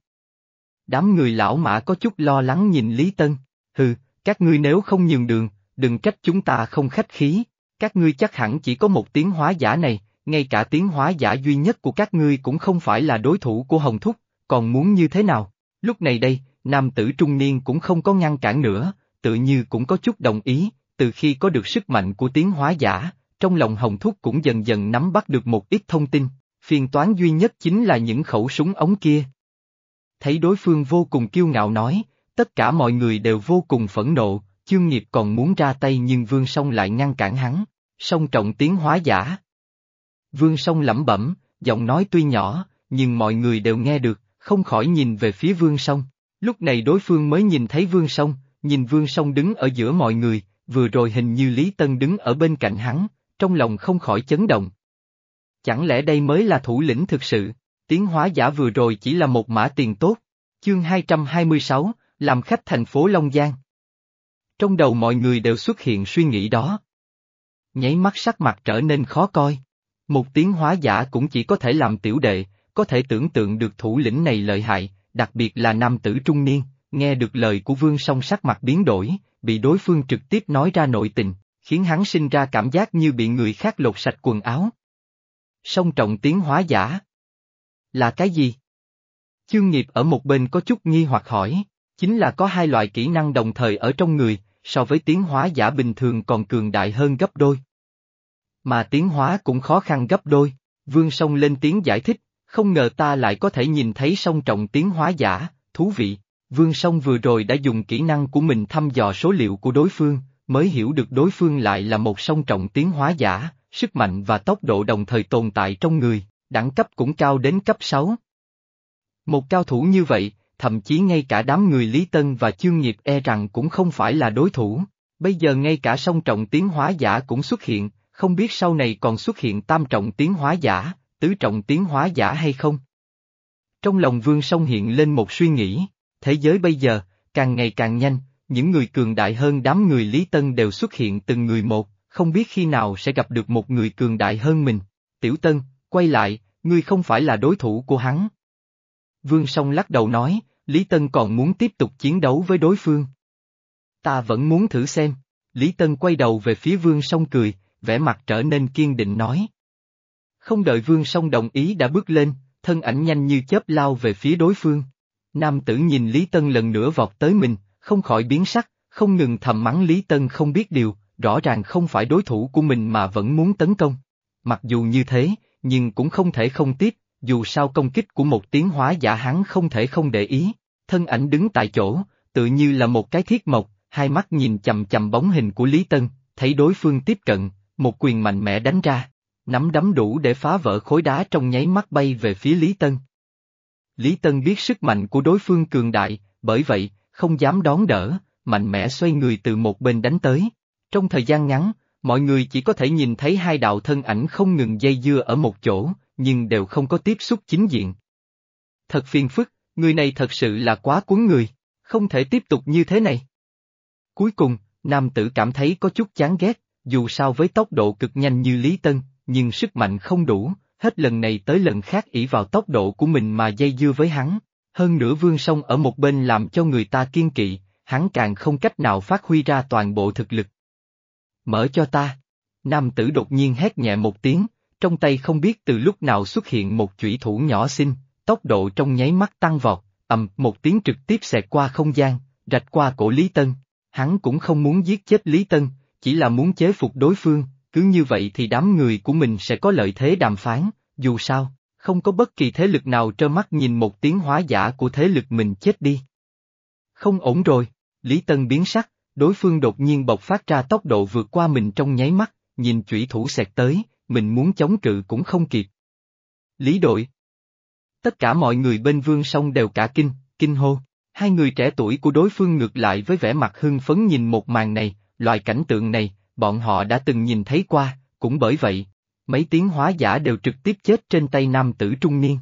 Đám người lão mã có chút lo lắng nhìn Lý Tân, hừ, các ngươi nếu không nhường đường, đừng trách chúng ta không khách khí, các ngươi chắc hẳn chỉ có một tiến hóa giả này, ngay cả tiến hóa giả duy nhất của các ngươi cũng không phải là đối thủ của Hồng Thúc, còn muốn như thế nào? Lúc này đây, nam tử trung niên cũng không có ngăn cản nữa, tự như cũng có chút đồng ý, từ khi có được sức mạnh của tiến hóa giả, trong lòng Hồng Thúc cũng dần dần nắm bắt được một ít thông tin, phiền toán duy nhất chính là những khẩu súng ống kia. Thấy đối phương vô cùng kiêu ngạo nói, tất cả mọi người đều vô cùng phẫn nộ, Chương Nghiệp còn muốn ra tay nhưng Vương Song lại ngăn cản hắn, song trọng tiến hóa giả. Vương Song lẩm bẩm, giọng nói tuy nhỏ, nhưng mọi người đều nghe được, không khỏi nhìn về phía Vương Song. Lúc này đối phương mới nhìn thấy Vương Song, nhìn Vương Song đứng ở giữa mọi người, vừa rồi hình như Lý Tân đứng ở bên cạnh hắn, trong lòng không khỏi chấn động. Chẳng lẽ đây mới là thủ lĩnh thực sự, tiến hóa giả vừa rồi chỉ là một mã tiền tốt. Chương hai trăm hai mươi sáu, làm khách thành phố Long Giang. Trong đầu mọi người đều xuất hiện suy nghĩ đó. Nháy mắt sắc mặt trở nên khó coi. Một tiến hóa giả cũng chỉ có thể làm tiểu đệ, có thể tưởng tượng được thủ lĩnh này lợi hại, đặc biệt là nam tử trung niên, nghe được lời của Vương Song sắc mặt biến đổi, bị đối phương trực tiếp nói ra nội tình, khiến hắn sinh ra cảm giác như bị người khác lột sạch quần áo. Song trọng tiến hóa giả là cái gì? Chương Nghiệp ở một bên có chút nghi hoặc hỏi, chính là có hai loại kỹ năng đồng thời ở trong người, so với tiến hóa giả bình thường còn cường đại hơn gấp đôi. Mà tiến hóa cũng khó khăn gấp đôi, Vương Song lên tiếng giải thích, không ngờ ta lại có thể nhìn thấy song trọng tiến hóa giả, thú vị. Vương Song vừa rồi đã dùng kỹ năng của mình thăm dò số liệu của đối phương, mới hiểu được đối phương lại là một song trọng tiến hóa giả, sức mạnh và tốc độ đồng thời tồn tại trong người, đẳng cấp cũng cao đến cấp sáu. Một cao thủ như vậy, thậm chí ngay cả đám người Lý Tân và Chương Nghiệp e rằng cũng không phải là đối thủ, bây giờ ngay cả song trọng tiến hóa giả cũng xuất hiện, không biết sau này còn xuất hiện tam trọng tiến hóa giả, tứ trọng tiến hóa giả hay không? Trong lòng Vương Song hiện lên một suy nghĩ, thế giới bây giờ, càng ngày càng nhanh, những người cường đại hơn đám người Lý Tân đều xuất hiện từng người một, không biết khi nào sẽ gặp được một người cường đại hơn mình. Tiểu Tân, quay lại, ngươi không phải là đối thủ của hắn. Vương Song lắc đầu nói, Lý Tân còn muốn tiếp tục chiến đấu với đối phương. Ta vẫn muốn thử xem. Lý Tân quay đầu về phía Vương Song cười, vẻ mặt trở nên kiên định nói. Không đợi Vương Song đồng ý đã bước lên, thân ảnh nhanh như chớp lao về phía đối phương. Nam tử nhìn Lý Tân lần nữa vọt tới mình, không khỏi biến sắc, không ngừng thầm mắng Lý Tân không biết điều, rõ ràng không phải đối thủ của mình mà vẫn muốn tấn công. Mặc dù như thế, nhưng cũng không thể không tiếp, dù sao công kích của một tiến hóa giả hắn không thể không để ý. Thân ảnh đứng tại chỗ, tự như là một cái thiết mộc, hai mắt nhìn chằm chằm bóng hình của Lý Tân, thấy đối phương tiếp cận, một quyền mạnh mẽ đánh ra, nắm đấm đủ để phá vỡ khối đá trong nháy mắt bay về phía Lý Tân. Lý Tân biết sức mạnh của đối phương cường đại, bởi vậy, không dám đón đỡ, mạnh mẽ xoay người từ một bên đánh tới. Trong thời gian ngắn, mọi người chỉ có thể nhìn thấy hai đạo thân ảnh không ngừng dây dưa ở một chỗ, nhưng đều không có tiếp xúc chính diện. Thật phiền phức, người này thật sự là quá cuốn người, không thể tiếp tục như thế này. Cuối cùng, nam tử cảm thấy có chút chán ghét, dù sao với tốc độ cực nhanh như Lý Tân, nhưng sức mạnh không đủ, hết lần này tới lần khác ỷ vào tốc độ của mình mà dây dưa với hắn. Hơn nữa Vương Song ở một bên làm cho người ta kiên kỵ, hắn càng không cách nào phát huy ra toàn bộ thực lực. Mở cho ta. Nam tử đột nhiên hét nhẹ một tiếng, trong tay không biết từ lúc nào xuất hiện một chủy thủ nhỏ xinh, tốc độ trong nháy mắt tăng vọt, ầm một tiếng trực tiếp xẹt qua không gian, rạch qua cổ Lý Tân. Hắn cũng không muốn giết chết Lý Tân, chỉ là muốn chế phục đối phương, cứ như vậy thì đám người của mình sẽ có lợi thế đàm phán, dù sao, không có bất kỳ thế lực nào trơ mắt nhìn một tiến hóa giả của thế lực mình chết đi. Không ổn rồi, Lý Tân biến sắc, đối phương đột nhiên bộc phát ra tốc độ vượt qua mình trong nháy mắt, nhìn chủy thủ xẹt tới, mình muốn chống cự cũng không kịp. Lý đội. Tất cả mọi người bên Vương Song đều cả kinh, kinh hô. Hai người trẻ tuổi của đối phương ngược lại với vẻ mặt hưng phấn nhìn một màn này, loại cảnh tượng này, bọn họ đã từng nhìn thấy qua, cũng bởi vậy, mấy tiến hóa giả đều trực tiếp chết trên tay nam tử trung niên.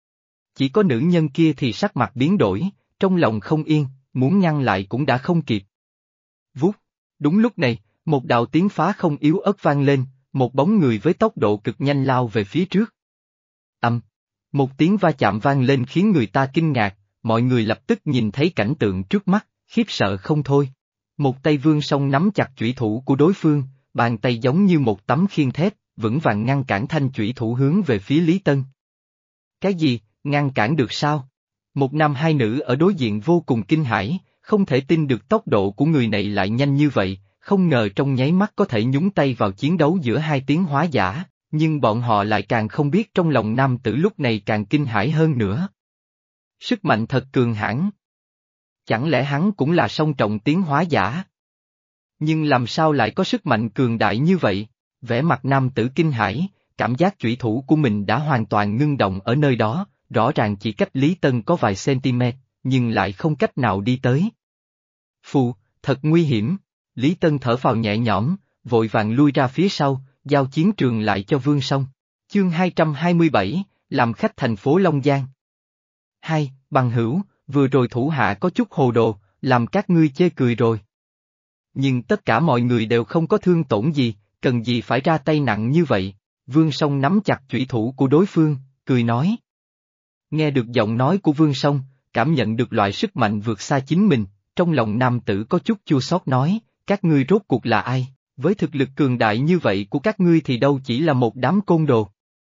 Chỉ có nữ nhân kia thì sắc mặt biến đổi, trong lòng không yên, muốn ngăn lại cũng đã không kịp. Vút, đúng lúc này, một đạo tiếng phá không yếu ớt vang lên, một bóng người với tốc độ cực nhanh lao về phía trước. Ầm, một tiếng va chạm vang lên khiến người ta kinh ngạc. Mọi người lập tức nhìn thấy cảnh tượng trước mắt, khiếp sợ không thôi. Một tay Vương Song nắm chặt chủy thủ của đối phương, bàn tay giống như một tấm khiên thép, vững vàng ngăn cản thanh chủy thủ hướng về phía Lý Tân. Cái gì, ngăn cản được sao? Một nam hai nữ ở đối diện vô cùng kinh hãi, không thể tin được tốc độ của người này lại nhanh như vậy, không ngờ trong nháy mắt có thể nhúng tay vào chiến đấu giữa hai tiến hóa giả, nhưng bọn họ lại càng không biết trong lòng nam tử lúc này càng kinh hãi hơn nữa. Sức mạnh thật cường hãn. Chẳng lẽ hắn cũng là song trọng tiến hóa giả? Nhưng làm sao lại có sức mạnh cường đại như vậy? Vẻ mặt nam tử kinh hãi, cảm giác chủy thủ của mình đã hoàn toàn ngưng động ở nơi đó, rõ ràng chỉ cách Lý Tân có vài cm, nhưng lại không cách nào đi tới. Phù, thật nguy hiểm. Lý Tân thở phào nhẹ nhõm, vội vàng lui ra phía sau, giao chiến trường lại cho Vương Song. Chương hai trăm hai mươi bảy, làm khách thành phố Long Giang. Hai, bằng hữu, vừa rồi thủ hạ có chút hồ đồ, làm các ngươi chê cười rồi. nhưng tất cả mọi người đều không có thương tổn gì, cần gì phải ra tay nặng như vậy. Vương Song nắm chặt chủy thủ của đối phương, cười nói. Nghe được giọng nói của Vương Song, cảm nhận được loại sức mạnh vượt xa chính mình, trong lòng nam tử có chút chua xót nói, các ngươi rốt cuộc là ai, với thực lực cường đại như vậy của các ngươi thì đâu chỉ là một đám côn đồ.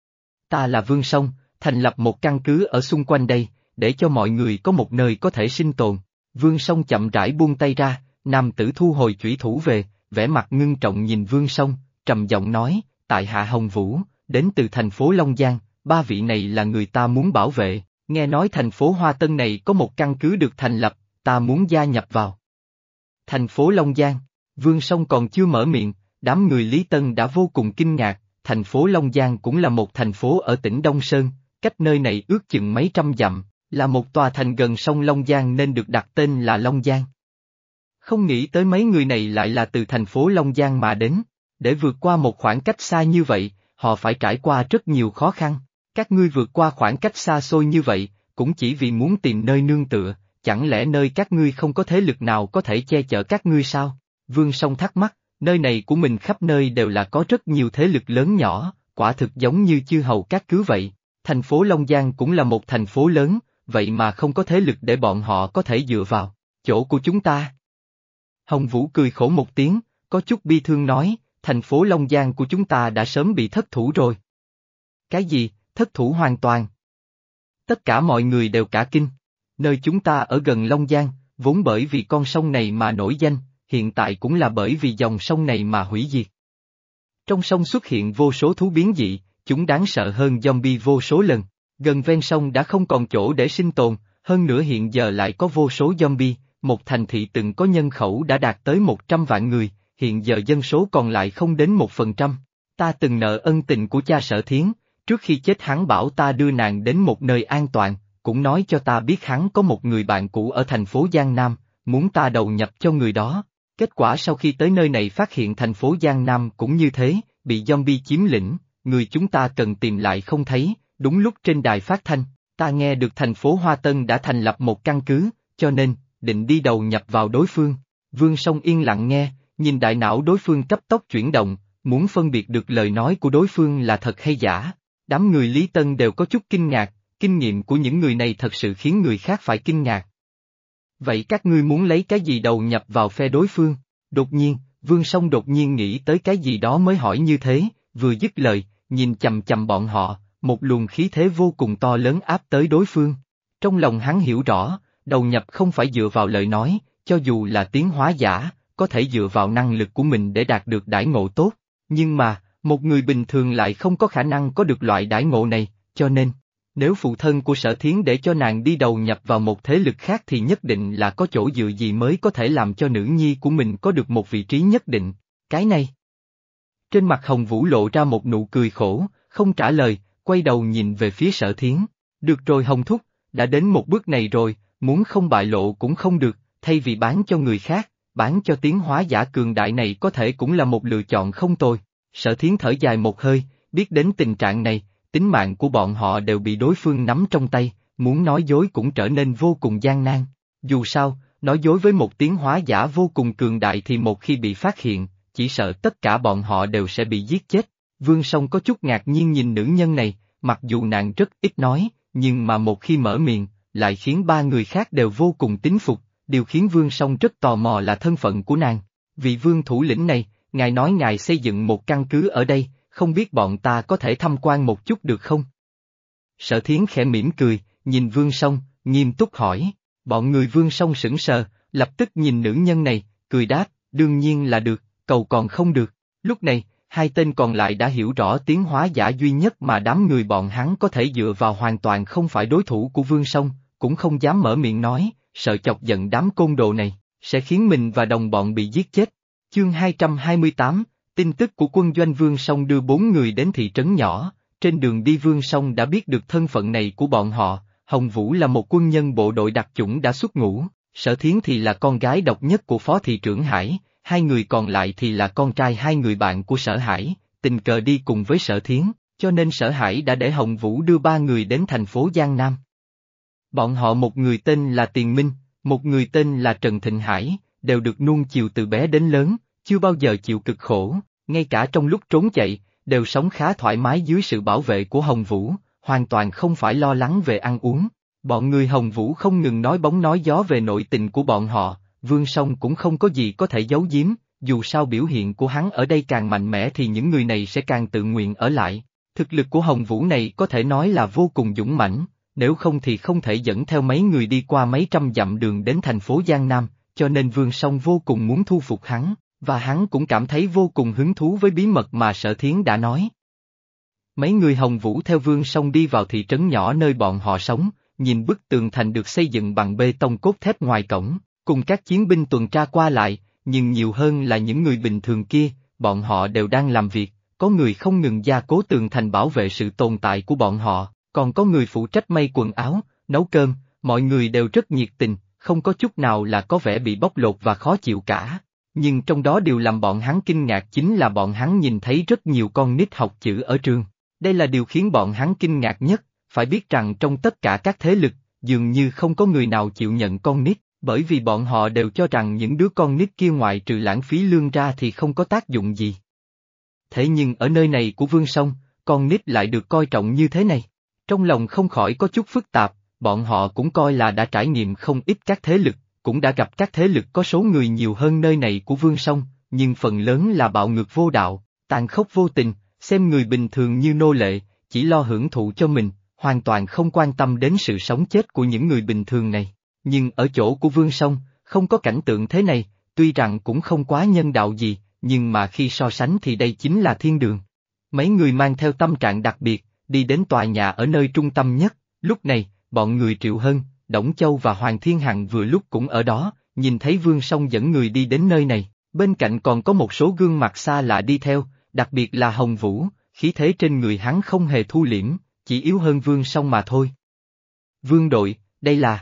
Ta là Vương Song, thành lập một căn cứ ở xung quanh đây, để cho mọi người có một nơi có thể sinh tồn. Vương Song chậm rãi buông tay ra, nam tử thu hồi chủy thủ về, vẻ mặt ngưng trọng nhìn Vương Song, trầm giọng nói, tại hạ Hồng Vũ, đến từ thành phố Long Giang, ba vị này là người ta muốn bảo vệ, nghe nói thành phố Hoa Tân này có một căn cứ được thành lập, ta muốn gia nhập vào. Thành phố Long Giang, Vương Song còn chưa mở miệng, đám người Lý Tân đã vô cùng kinh ngạc, thành phố Long Giang cũng là một thành phố ở tỉnh Đông Sơn, cách nơi này ước chừng mấy trăm dặm, là một tòa thành gần sông Long Giang nên được đặt tên là Long Giang. Không nghĩ tới mấy người này lại là từ thành phố Long Giang mà đến, để vượt qua một khoảng cách xa như vậy, họ phải trải qua rất nhiều khó khăn, các ngươi vượt qua khoảng cách xa xôi như vậy, cũng chỉ vì muốn tìm nơi nương tựa, chẳng lẽ nơi các ngươi không có thế lực nào có thể che chở các ngươi sao? Vương Song thắc mắc, nơi này của mình khắp nơi đều là có rất nhiều thế lực lớn nhỏ, quả thực giống như chư hầu các cứ vậy, thành phố Long Giang cũng là một thành phố lớn, vậy mà không có thế lực để bọn họ có thể dựa vào, chỗ của chúng ta. Hồng Vũ cười khổ một tiếng, có chút bi thương nói, thành phố Long Giang của chúng ta đã sớm bị thất thủ rồi. Cái gì, thất thủ hoàn toàn? Tất cả mọi người đều cả kinh. Nơi chúng ta ở gần Long Giang, vốn bởi vì con sông này mà nổi danh, hiện tại cũng là bởi vì dòng sông này mà hủy diệt. Trong sông xuất hiện vô số thú biến dị, chúng đáng sợ hơn zombie vô số lần. Gần ven sông đã không còn chỗ để sinh tồn, hơn nữa hiện giờ lại có vô số zombie, một thành thị từng có nhân khẩu đã đạt tới một trăm vạn người, hiện giờ dân số còn lại không đến một phần trăm. Ta từng nợ ân tình của cha Sở Thiến, trước khi chết hắn bảo ta đưa nàng đến một nơi an toàn, cũng nói cho ta biết hắn có một người bạn cũ ở thành phố Giang Nam, muốn ta đầu nhập cho người đó. Kết quả sau khi tới nơi này phát hiện thành phố Giang Nam cũng như thế, bị zombie chiếm lĩnh, người chúng ta cần tìm lại không thấy, đúng lúc trên đài phát thanh, ta nghe được thành phố Hoa Tân đã thành lập một căn cứ, cho nên, định đi đầu nhập vào đối phương. Vương Song yên lặng nghe, nhìn đại não đối phương cấp tốc chuyển động, muốn phân biệt được lời nói của đối phương là thật hay giả. Đám người Lý Tân đều có chút kinh ngạc, kinh nghiệm của những người này thật sự khiến người khác phải kinh ngạc. Vậy các ngươi muốn lấy cái gì đầu nhập vào phe đối phương? Đột nhiên, Vương Song đột nhiên nghĩ tới cái gì đó mới hỏi như thế, vừa dứt lời, nhìn chầm chầm bọn họ, một luồng khí thế vô cùng to lớn áp tới đối phương. Trong lòng hắn hiểu rõ, đầu nhập không phải dựa vào lời nói, cho dù là tiến hóa giả, có thể dựa vào năng lực của mình để đạt được đãi ngộ tốt, nhưng mà, một người bình thường lại không có khả năng có được loại đãi ngộ này, cho nên, nếu phụ thân của Sở Thiến để cho nàng đi đầu nhập vào một thế lực khác thì nhất định là có chỗ dựa gì mới có thể làm cho nữ nhi của mình có được một vị trí nhất định, cái này. Trên mặt Hồng Vũ lộ ra một nụ cười khổ, không trả lời, quay đầu nhìn về phía Sở Thiến, được rồi Hồng Thúc, đã đến một bước này rồi, muốn không bại lộ cũng không được, thay vì bán cho người khác, bán cho tiến hóa giả cường đại này có thể cũng là một lựa chọn không tồi. Sở Thiến thở dài một hơi, biết đến tình trạng này, tính mạng của bọn họ đều bị đối phương nắm trong tay, muốn nói dối cũng trở nên vô cùng gian nan. Dù sao, nói dối với một tiến hóa giả vô cùng cường đại thì một khi bị phát hiện, chỉ sợ tất cả bọn họ đều sẽ bị giết chết. Vương Song có chút ngạc nhiên nhìn nữ nhân này, mặc dù nàng rất ít nói, nhưng mà một khi mở miệng, lại khiến ba người khác đều vô cùng tín phục, điều khiến Vương Song rất tò mò là thân phận của nàng. Vị vương thủ lĩnh này, ngài nói ngài xây dựng một căn cứ ở đây, không biết bọn ta có thể tham quan một chút được không? Sở Thiến khẽ mỉm cười, nhìn Vương Song, nghiêm túc hỏi, bọn người Vương Song sững sờ, lập tức nhìn nữ nhân này, cười đáp, đương nhiên là được, cầu còn không được. Lúc này, hai tên còn lại đã hiểu rõ tiến hóa giả duy nhất mà đám người bọn hắn có thể dựa vào hoàn toàn không phải đối thủ của Vương Song, cũng không dám mở miệng nói, sợ chọc giận đám côn đồ này, sẽ khiến mình và đồng bọn bị giết chết. Chương hai trăm hai mươi tám, tin tức của quân doanh Vương Song đưa bốn người đến thị trấn nhỏ, trên đường đi Vương Song đã biết được thân phận này của bọn họ, Hồng Vũ là một quân nhân bộ đội đặc chủng đã xuất ngũ, Sở Thiến thì là con gái độc nhất của Phó Thị trưởng Hải, hai người còn lại thì là con trai hai người bạn của Sở Hải, tình cờ đi cùng với Sở Thiến, cho nên Sở Hải đã để Hồng Vũ đưa ba người đến thành phố Giang Nam. Bọn họ một người tên là Tiền Minh, một người tên là Trần Thịnh Hải, đều được nuông chiều từ bé đến lớn, chưa bao giờ chịu cực khổ, ngay cả trong lúc trốn chạy, đều sống khá thoải mái dưới sự bảo vệ của Hồng Vũ, hoàn toàn không phải lo lắng về ăn uống. Bọn người Hồng Vũ không ngừng nói bóng nói gió về nội tình của bọn họ, Vương Song cũng không có gì có thể giấu giếm, dù sao biểu hiện của hắn ở đây càng mạnh mẽ thì những người này sẽ càng tự nguyện ở lại. Thực lực của Hồng Vũ này có thể nói là vô cùng dũng mãnh, nếu không thì không thể dẫn theo mấy người đi qua mấy trăm dặm đường đến thành phố Giang Nam, cho nên Vương Song vô cùng muốn thu phục hắn, và hắn cũng cảm thấy vô cùng hứng thú với bí mật mà Sở Thiến đã nói. Mấy người Hồng Vũ theo Vương Song đi vào thị trấn nhỏ nơi bọn họ sống, nhìn bức tường thành được xây dựng bằng bê tông cốt thép ngoài cổng, cùng các chiến binh tuần tra qua lại, nhưng nhiều hơn là những người bình thường kia, bọn họ đều đang làm việc, có người không ngừng gia cố tường thành bảo vệ sự tồn tại của bọn họ, còn có người phụ trách may quần áo, nấu cơm, mọi người đều rất nhiệt tình, không có chút nào là có vẻ bị bóc lột và khó chịu cả. Nhưng trong đó điều làm bọn hắn kinh ngạc chính là bọn hắn nhìn thấy rất nhiều con nít học chữ ở trường. Đây là điều khiến bọn hắn kinh ngạc nhất, phải biết rằng trong tất cả các thế lực, dường như không có người nào chịu nhận con nít, bởi vì bọn họ đều cho rằng những đứa con nít kia ngoại trừ lãng phí lương ra thì không có tác dụng gì. Thế nhưng ở nơi này của Vương Song, con nít lại được coi trọng như thế này. Trong lòng không khỏi có chút phức tạp, bọn họ cũng coi là đã trải nghiệm không ít các thế lực, cũng đã gặp các thế lực có số người nhiều hơn nơi này của Vương Song, nhưng phần lớn là bạo ngược vô đạo, tàn khốc vô tình, xem người bình thường như nô lệ, chỉ lo hưởng thụ cho mình, hoàn toàn không quan tâm đến sự sống chết của những người bình thường này. Nhưng ở chỗ của Vương Song, không có cảnh tượng thế này, tuy rằng cũng không quá nhân đạo gì, nhưng mà khi so sánh thì đây chính là thiên đường. Mấy người mang theo tâm trạng đặc biệt, đi đến tòa nhà ở nơi trung tâm nhất, lúc này, bọn người Triệu Hân, Đổng Châu và Hoàng Thiên Hằng vừa lúc cũng ở đó, nhìn thấy Vương Song dẫn người đi đến nơi này, bên cạnh còn có một số gương mặt xa lạ đi theo, đặc biệt là Hồng Vũ, khí thế trên người hắn không hề thu liễm, chỉ yếu hơn Vương Song mà thôi. Vương đội, đây là...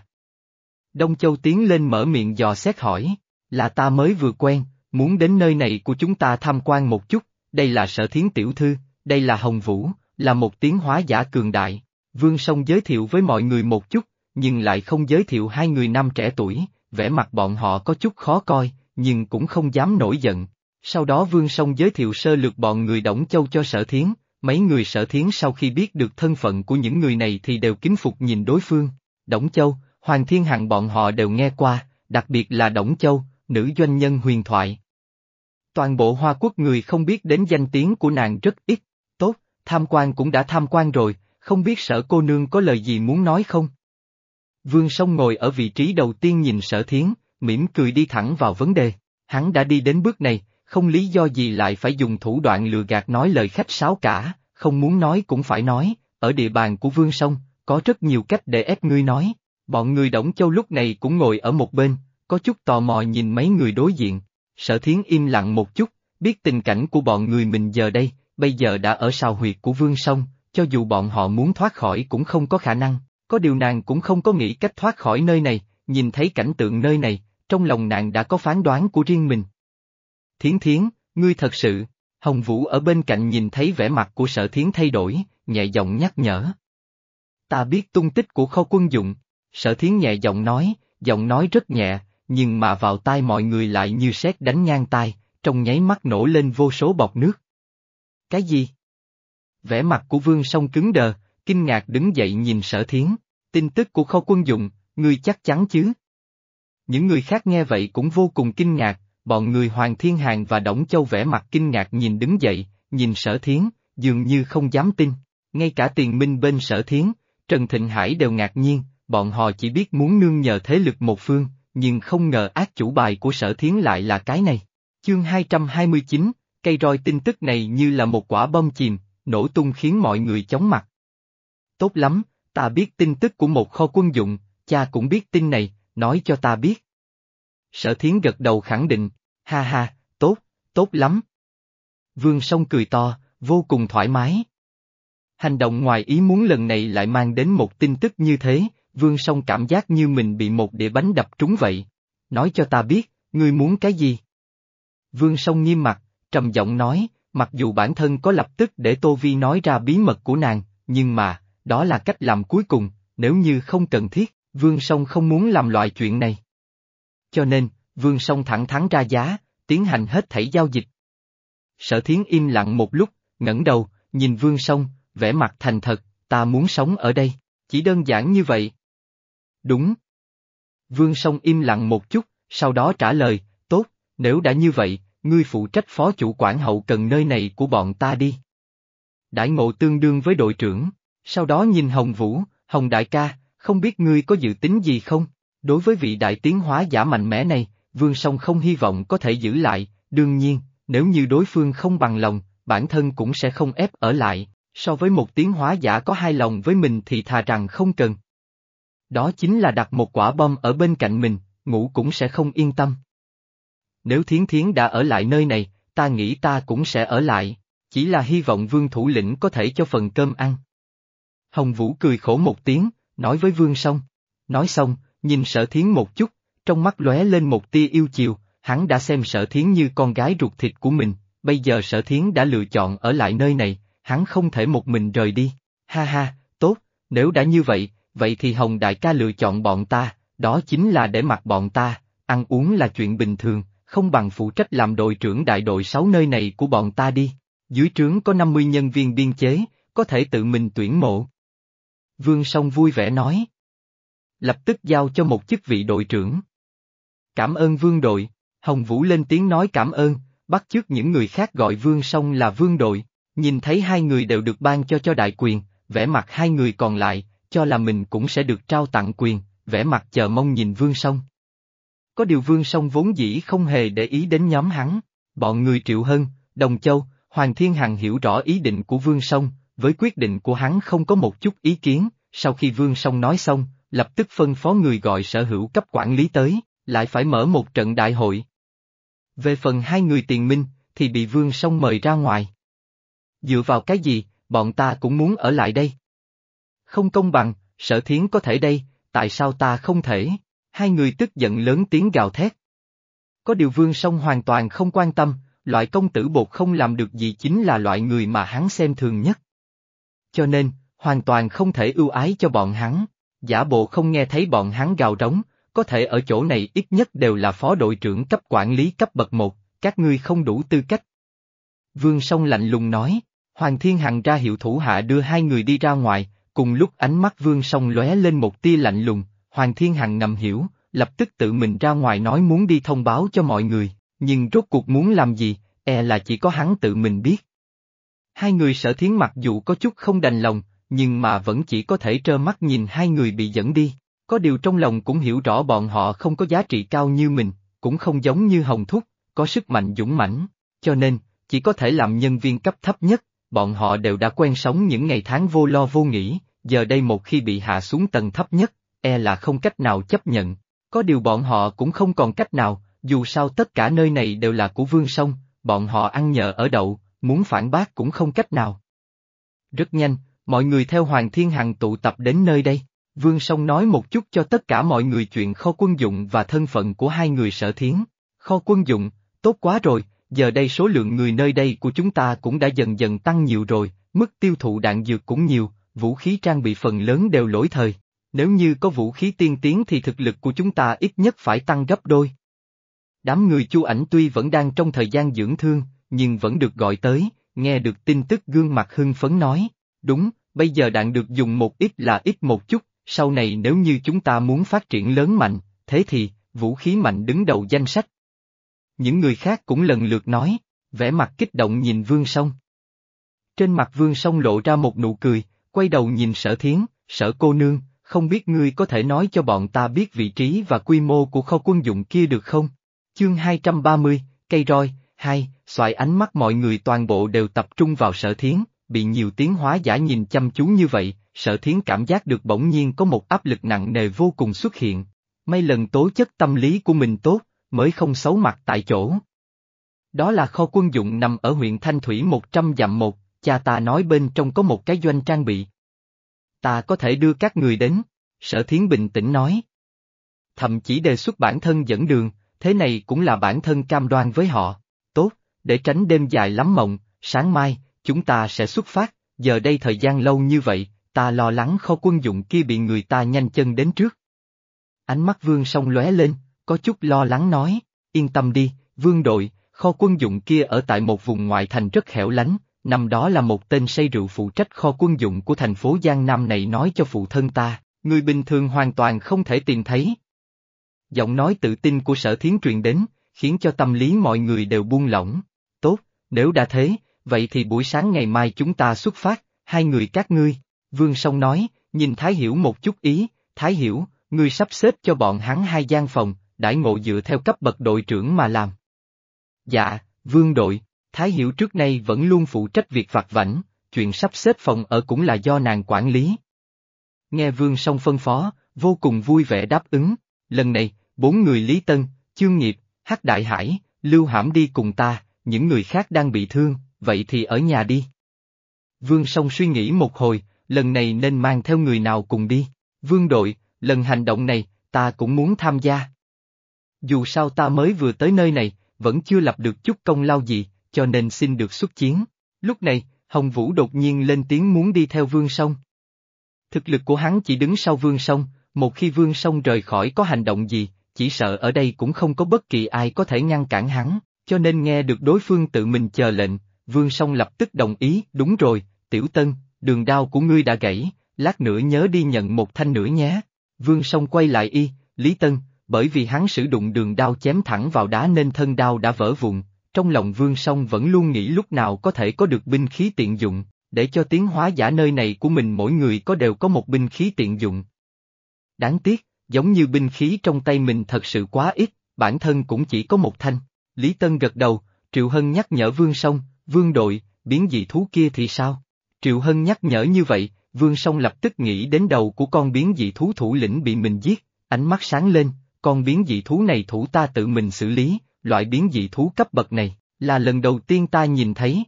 Đông Châu tiến lên mở miệng dò xét hỏi, là ta mới vừa quen, muốn đến nơi này của chúng ta tham quan một chút, đây là Sở Thiến tiểu thư, đây là Hồng Vũ, là một tiến hóa giả cường đại. Vương Song giới thiệu với mọi người một chút, nhưng lại không giới thiệu hai người nam trẻ tuổi, vẻ mặt bọn họ có chút khó coi, nhưng cũng không dám nổi giận. Sau đó Vương Song giới thiệu sơ lược bọn người Đổng Châu cho Sở Thiến, mấy người Sở Thiến sau khi biết được thân phận của những người này thì đều kính phục nhìn đối phương. Đổng Châu, Hoàng Thiên Hằng bọn họ đều nghe qua, đặc biệt là Đổng Châu, nữ doanh nhân huyền thoại. Toàn bộ Hoa Quốc người không biết đến danh tiếng của nàng rất ít, tốt, tham quan cũng đã tham quan rồi, không biết Sở cô nương có lời gì muốn nói không? Vương Song ngồi ở vị trí đầu tiên nhìn Sở Thiến, mỉm cười đi thẳng vào vấn đề, hắn đã đi đến bước này, không lý do gì lại phải dùng thủ đoạn lừa gạt nói lời khách sáo cả, không muốn nói cũng phải nói, ở địa bàn của Vương Song, có rất nhiều cách để ép ngươi nói. Bọn người Đổng Châu lúc này cũng ngồi ở một bên, có chút tò mò nhìn mấy người đối diện. Sở Thiến im lặng một chút, biết tình cảnh của bọn người mình giờ đây, bây giờ đã ở sào huyệt của Vương Song, cho dù bọn họ muốn thoát khỏi cũng không có khả năng, có điều nàng cũng không có nghĩ cách thoát khỏi nơi này, nhìn thấy cảnh tượng nơi này, trong lòng nàng đã có phán đoán của riêng mình. Thiến Thiến, ngươi thật sự, Hồng Vũ ở bên cạnh nhìn thấy vẻ mặt của Sở Thiến thay đổi, nhẹ giọng nhắc nhở. Ta biết tung tích của kho quân dụng, Sở Thiến nhẹ giọng nói, giọng nói rất nhẹ, nhưng mà vào tai mọi người lại như sét đánh ngang tai, trong nháy mắt nổ lên vô số bọt nước. Cái gì? Vẻ mặt của Vương Song cứng đờ, kinh ngạc đứng dậy nhìn Sở Thiến, tin tức của kho quân dụng, ngươi chắc chắn chứ? Những người khác nghe vậy cũng vô cùng kinh ngạc, bọn người Hoàng Thiên Hằng và Đổng Châu vẻ mặt kinh ngạc nhìn đứng dậy, nhìn Sở Thiến, dường như không dám tin, ngay cả Tiền Minh bên Sở Thiến, Trần Thịnh Hải đều ngạc nhiên, bọn họ chỉ biết muốn nương nhờ thế lực một phương, nhưng không ngờ ác chủ bài của Sở Thiến lại là cái này. Chương hai trăm hai mươi chín, cây roi tin tức này như là một quả bom chìm, nổ tung khiến mọi người chóng mặt. Tốt lắm, ta biết tin tức của một kho quân dụng, cha cũng biết tin này, nói cho ta biết. Sở Thiến gật đầu khẳng định, ha ha, tốt, tốt lắm. Vương Song cười to, vô cùng thoải mái. Hành động ngoài ý muốn lần này lại mang đến một tin tức như thế, Vương Song cảm giác như mình bị một đĩa bánh đập trúng vậy. Nói cho ta biết, ngươi muốn cái gì? Vương Song nghiêm mặt, trầm giọng nói, mặc dù bản thân có lập tức để Tô Vi nói ra bí mật của nàng, nhưng mà, đó là cách làm cuối cùng, nếu như không cần thiết, Vương Song không muốn làm loại chuyện này. Cho nên, Vương Song thẳng thắn ra giá, tiến hành hết thảy giao dịch. Sở Thiến im lặng một lúc, ngẩng đầu, nhìn Vương Song, vẻ mặt thành thật, ta muốn sống ở đây, chỉ đơn giản như vậy. Đúng. Vương Song im lặng một chút, sau đó trả lời, tốt, nếu đã như vậy, ngươi phụ trách phó chủ quản hậu cần nơi này của bọn ta đi. Đãi ngộ tương đương với đội trưởng, sau đó nhìn Hồng Vũ, Hồng đại ca, không biết ngươi có dự tính gì không? Đối với vị đại tiến hóa giả mạnh mẽ này, Vương Song không hy vọng có thể giữ lại, đương nhiên, nếu như đối phương không bằng lòng, bản thân cũng sẽ không ép ở lại, so với một tiến hóa giả có hai lòng với mình thì thà rằng không cần. Đó chính là đặt một quả bom ở bên cạnh mình, ngủ cũng sẽ không yên tâm. Nếu Thiến Thiến đã ở lại nơi này, ta nghĩ ta cũng sẽ ở lại, chỉ là hy vọng Vương thủ lĩnh có thể cho phần cơm ăn. Hồng Vũ cười khổ một tiếng, nói với Vương Song. Nói xong, nhìn Sở Thiến một chút, trong mắt lóe lên một tia yêu chiều, hắn đã xem Sở Thiến như con gái ruột thịt của mình, bây giờ Sở Thiến đã lựa chọn ở lại nơi này, hắn không thể một mình rời đi. Ha ha, tốt, nếu đã như vậy, vậy thì Hồng đại ca lựa chọn bọn ta, đó chính là để mặc bọn ta, ăn uống là chuyện bình thường, không bằng phụ trách làm đội trưởng đại đội sáu nơi này của bọn ta đi. Dưới trướng có năm mươi nhân viên biên chế, có thể tự mình tuyển mộ. Vương Song vui vẻ nói. Lập tức giao cho một chức vị đội trưởng. Cảm ơn Vương đội, Hồng Vũ lên tiếng nói cảm ơn, bắt chước những người khác gọi Vương Song là Vương đội, nhìn thấy hai người đều được ban cho cho đại quyền, vẻ mặt hai người còn lại, cho là mình cũng sẽ được trao tặng quyền, vẻ mặt chờ mong nhìn Vương Song. Có điều Vương Song vốn dĩ không hề để ý đến nhóm hắn, bọn người Triệu Hân, Đồng Châu, Hoàng Thiên Hằng hiểu rõ ý định của Vương Song, với quyết định của hắn không có một chút ý kiến, sau khi Vương Song nói xong, lập tức phân phó người gọi sở hữu cấp quản lý tới, lại phải mở một trận đại hội. Về phần hai người Tiền Minh, thì bị Vương Song mời ra ngoài. Dựa vào cái gì, bọn ta cũng muốn ở lại đây. Không công bằng, Sở Thiến có thể đây, tại sao ta không thể? Hai người tức giận lớn tiếng gào thét. Có điều Vương Song hoàn toàn không quan tâm, loại công tử bột không làm được gì chính là loại người mà hắn xem thường nhất. Cho nên, hoàn toàn không thể ưu ái cho bọn hắn, giả bộ không nghe thấy bọn hắn gào rống, có thể ở chỗ này ít nhất đều là phó đội trưởng cấp quản lý cấp bậc một, các ngươi không đủ tư cách. Vương Song lạnh lùng nói, Hoàng Thiên Hằng ra hiệu thủ hạ đưa hai người đi ra ngoài, cùng lúc ánh mắt Vương Song lóe lên một tia lạnh lùng, Hoàng Thiên Hằng ngầm hiểu, lập tức tự mình ra ngoài nói muốn đi thông báo cho mọi người, nhưng rốt cuộc muốn làm gì, e là chỉ có hắn tự mình biết. Hai người Sở Thiến mặc dù có chút không đành lòng, nhưng mà vẫn chỉ có thể trơ mắt nhìn hai người bị dẫn đi, có điều trong lòng cũng hiểu rõ bọn họ không có giá trị cao như mình, cũng không giống như Hồng Thúc, có sức mạnh dũng mãnh, cho nên, chỉ có thể làm nhân viên cấp thấp nhất, bọn họ đều đã quen sống những ngày tháng vô lo vô nghĩ, giờ đây một khi bị hạ xuống tầng thấp nhất, e là không cách nào chấp nhận, có điều bọn họ cũng không còn cách nào, dù sao tất cả nơi này đều là của Vương Song, bọn họ ăn nhờ ở đậu, muốn phản bác cũng không cách nào. Rất nhanh, mọi người theo Hoàng Thiên Hằng tụ tập đến nơi đây, Vương Song nói một chút cho tất cả mọi người chuyện kho quân dụng và thân phận của hai người Sở Thiến. Kho quân dụng, tốt quá rồi, giờ đây số lượng người nơi đây của chúng ta cũng đã dần dần tăng nhiều rồi, mức tiêu thụ đạn dược cũng nhiều, vũ khí trang bị phần lớn đều lỗi thời. Nếu như có vũ khí tiên tiến thì thực lực của chúng ta ít nhất phải tăng gấp đôi. Đám người Chu Ảnh tuy vẫn đang trong thời gian dưỡng thương, nhưng vẫn được gọi tới, nghe được tin tức gương mặt hưng phấn nói, đúng, bây giờ đạn được dùng một ít là ít một chút, sau này nếu như chúng ta muốn phát triển lớn mạnh, thế thì, vũ khí mạnh đứng đầu danh sách. Những người khác cũng lần lượt nói, vẻ mặt kích động nhìn Vương Song. Trên mặt Vương Song lộ ra một nụ cười, quay đầu nhìn Sở Thiến, Sở cô nương, không biết ngươi có thể nói cho bọn ta biết vị trí và quy mô của kho quân dụng kia được không? Chương hai trăm ba mươi, cây roi, hai, xoài ánh mắt mọi người toàn bộ đều tập trung vào Sở Thiến, bị nhiều tiến hóa giả nhìn chăm chú như vậy, Sở Thiến cảm giác được bỗng nhiên có một áp lực nặng nề vô cùng xuất hiện. May lần tố chất tâm lý của mình tốt, mới không xấu mặt tại chỗ. Đó là kho quân dụng nằm ở huyện Thanh Thủy một trăm dặm một, cha ta nói bên trong có một cái doanh trang bị. Ta có thể đưa các người đến, Sở Thiến bình tĩnh nói. Thậm chí đề xuất bản thân dẫn đường, thế này cũng là bản thân cam đoan với họ. Tốt, để tránh đêm dài lắm mộng, sáng mai, chúng ta sẽ xuất phát, giờ đây thời gian lâu như vậy, ta lo lắng kho quân dụng kia bị người ta nhanh chân đến trước. Ánh mắt Vương Song lóe lên, có chút lo lắng nói, yên tâm đi, Vương đội, kho quân dụng kia ở tại một vùng ngoại thành rất hẻo lánh, năm đó là một tên say rượu phụ trách kho quân dụng của thành phố Giang Nam này nói cho phụ thân ta, người bình thường hoàn toàn không thể tìm thấy. Giọng nói tự tin của Sở Thiến truyền đến, khiến cho tâm lý mọi người đều buông lỏng. Tốt, nếu đã thế, vậy thì buổi sáng ngày mai chúng ta xuất phát, hai người các ngươi. Vương Song nói, nhìn Thái Hiểu một chút ý, Thái Hiểu, ngươi sắp xếp cho bọn hắn hai gian phòng, đãi ngộ dựa theo cấp bậc đội trưởng mà làm. Dạ, Vương đội, Thái Hiểu trước nay vẫn luôn phụ trách việc vặt vãnh, chuyện sắp xếp phòng ở cũng là do nàng quản lý. Nghe Vương Song phân phó, vô cùng vui vẻ đáp ứng, lần này, bốn người Lý Tân, Chương Nghiệp, Hắc Đại Hải, Lưu Hãm đi cùng ta, những người khác đang bị thương, vậy thì ở nhà đi. Vương Song suy nghĩ một hồi, lần này nên mang theo người nào cùng đi. Vương đội, lần hành động này, ta cũng muốn tham gia. Dù sao ta mới vừa tới nơi này, vẫn chưa lập được chút công lao gì, cho nên xin được xuất chiến. Lúc này, Hồng Vũ đột nhiên lên tiếng muốn đi theo Vương Song. Thực lực của hắn chỉ đứng sau Vương Song, một khi Vương Song rời khỏi có hành động gì, chỉ sợ ở đây cũng không có bất kỳ ai có thể ngăn cản hắn, cho nên nghe được đối phương tự mình chờ lệnh, Vương Song lập tức đồng ý, đúng rồi, Tiểu Tân, đường đao của ngươi đã gãy, lát nữa nhớ đi nhận một thanh nữa nhé. Vương Song quay lại y, Lý Tân, bởi vì hắn sử dụng đường đao chém thẳng vào đá nên thân đao đã vỡ vụn, trong lòng Vương Song vẫn luôn nghĩ lúc nào có thể có được binh khí tiện dụng, để cho tiến hóa giả nơi này của mình mỗi người có đều có một binh khí tiện dụng. Đáng tiếc, giống như binh khí trong tay mình thật sự quá ít, bản thân cũng chỉ có một thanh. Lý Tân gật đầu, Triệu Hân nhắc nhở Vương Song, Vương đội, biến dị thú kia thì sao? Triệu Hân nhắc nhở như vậy, Vương Song lập tức nghĩ đến đầu của con biến dị thú thủ lĩnh bị mình giết, ánh mắt sáng lên, con biến dị thú này thủ ta tự mình xử lý, loại biến dị thú cấp bậc này, là lần đầu tiên ta nhìn thấy.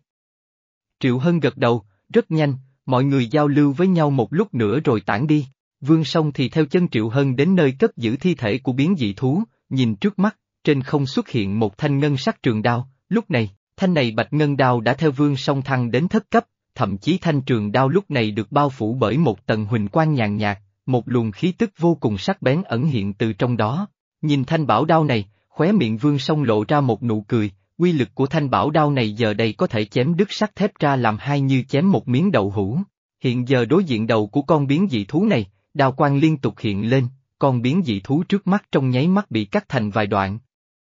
Triệu Hân gật đầu, rất nhanh, mọi người giao lưu với nhau một lúc nữa rồi tản đi. Vương Song thì theo chân Triệu Hân đến nơi cất giữ thi thể của biến dị thú, nhìn trước mắt, trên không xuất hiện một thanh ngân sắc trường đao, lúc này, thanh này bạch ngân đao đã theo Vương Song thăng đến thất cấp, thậm chí thanh trường đao lúc này được bao phủ bởi một tầng huỳnh quang nhàn nhạt, một luồng khí tức vô cùng sắc bén ẩn hiện từ trong đó. Nhìn thanh bảo đao này, khóe miệng Vương Song lộ ra một nụ cười, uy lực của thanh bảo đao này giờ đây có thể chém đứt sắt thép ra làm hai như chém một miếng đậu hũ. Hiện giờ đối diện đầu của con biến dị thú này, đao quang liên tục hiện lên, con biến dị thú trước mắt trong nháy mắt bị cắt thành vài đoạn.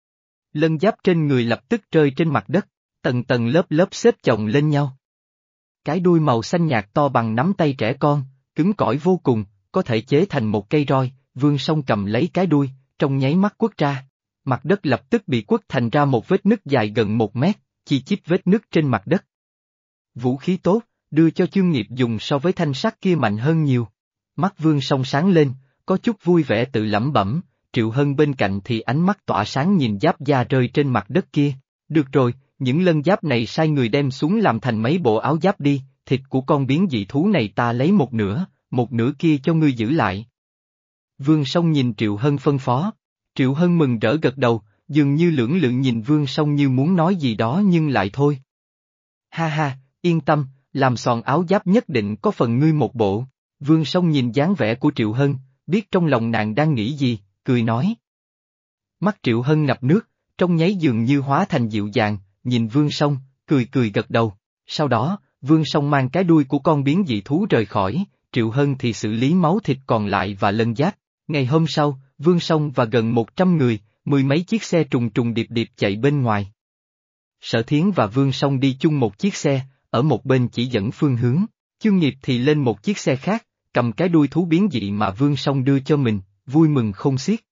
Lân giáp trên người lập tức rơi trên mặt đất, tầng tầng lớp lớp xếp chồng lên nhau. Cái đuôi màu xanh nhạt to bằng nắm tay trẻ con, cứng cỏi vô cùng, có thể chế thành một cây roi, Vương Song cầm lấy cái đuôi, trong nháy mắt quất ra. Mặt đất lập tức bị quất thành ra một vết nứt dài gần một mét, chi chít vết nứt trên mặt đất. Vũ khí tốt, đưa cho Chương Nghiệp dùng so với thanh sắt kia mạnh hơn nhiều. Mắt Vương Song sáng lên, có chút vui vẻ tự lẩm bẩm, Triệu Hân bên cạnh thì ánh mắt tỏa sáng nhìn giáp da rơi trên mặt đất kia. Được rồi, những lân giáp này sai người đem xuống làm thành mấy bộ áo giáp đi, thịt của con biến dị thú này ta lấy một nửa, một nửa kia cho ngươi giữ lại. Vương Song nhìn Triệu Hân phân phó. Triệu Hân mừng rỡ gật đầu, dường như lưỡng lự nhìn Vương Song như muốn nói gì đó nhưng lại thôi. Ha ha, yên tâm, làm soàn áo giáp nhất định có phần ngươi một bộ. Vương Song nhìn dáng vẻ của Triệu Hân, biết trong lòng nàng đang nghĩ gì, cười nói. Mắt Triệu Hân ngập nước, trong nháy dường như hóa thành dịu dàng, nhìn Vương Song, cười cười gật đầu. Sau đó, Vương Song mang cái đuôi của con biến dị thú rời khỏi, Triệu Hân thì xử lý máu thịt còn lại và lân giáp. Ngày hôm sau, Vương Song và gần một trăm người, mười mấy chiếc xe trùng trùng điệp điệp chạy bên ngoài. Sở Thiến và Vương Song đi chung một chiếc xe, ở một bên chỉ dẫn phương hướng, Chương Nghiệp thì lên một chiếc xe khác, cầm cái đuôi thú biến dị mà Vương Song đưa cho mình, vui mừng không xiết.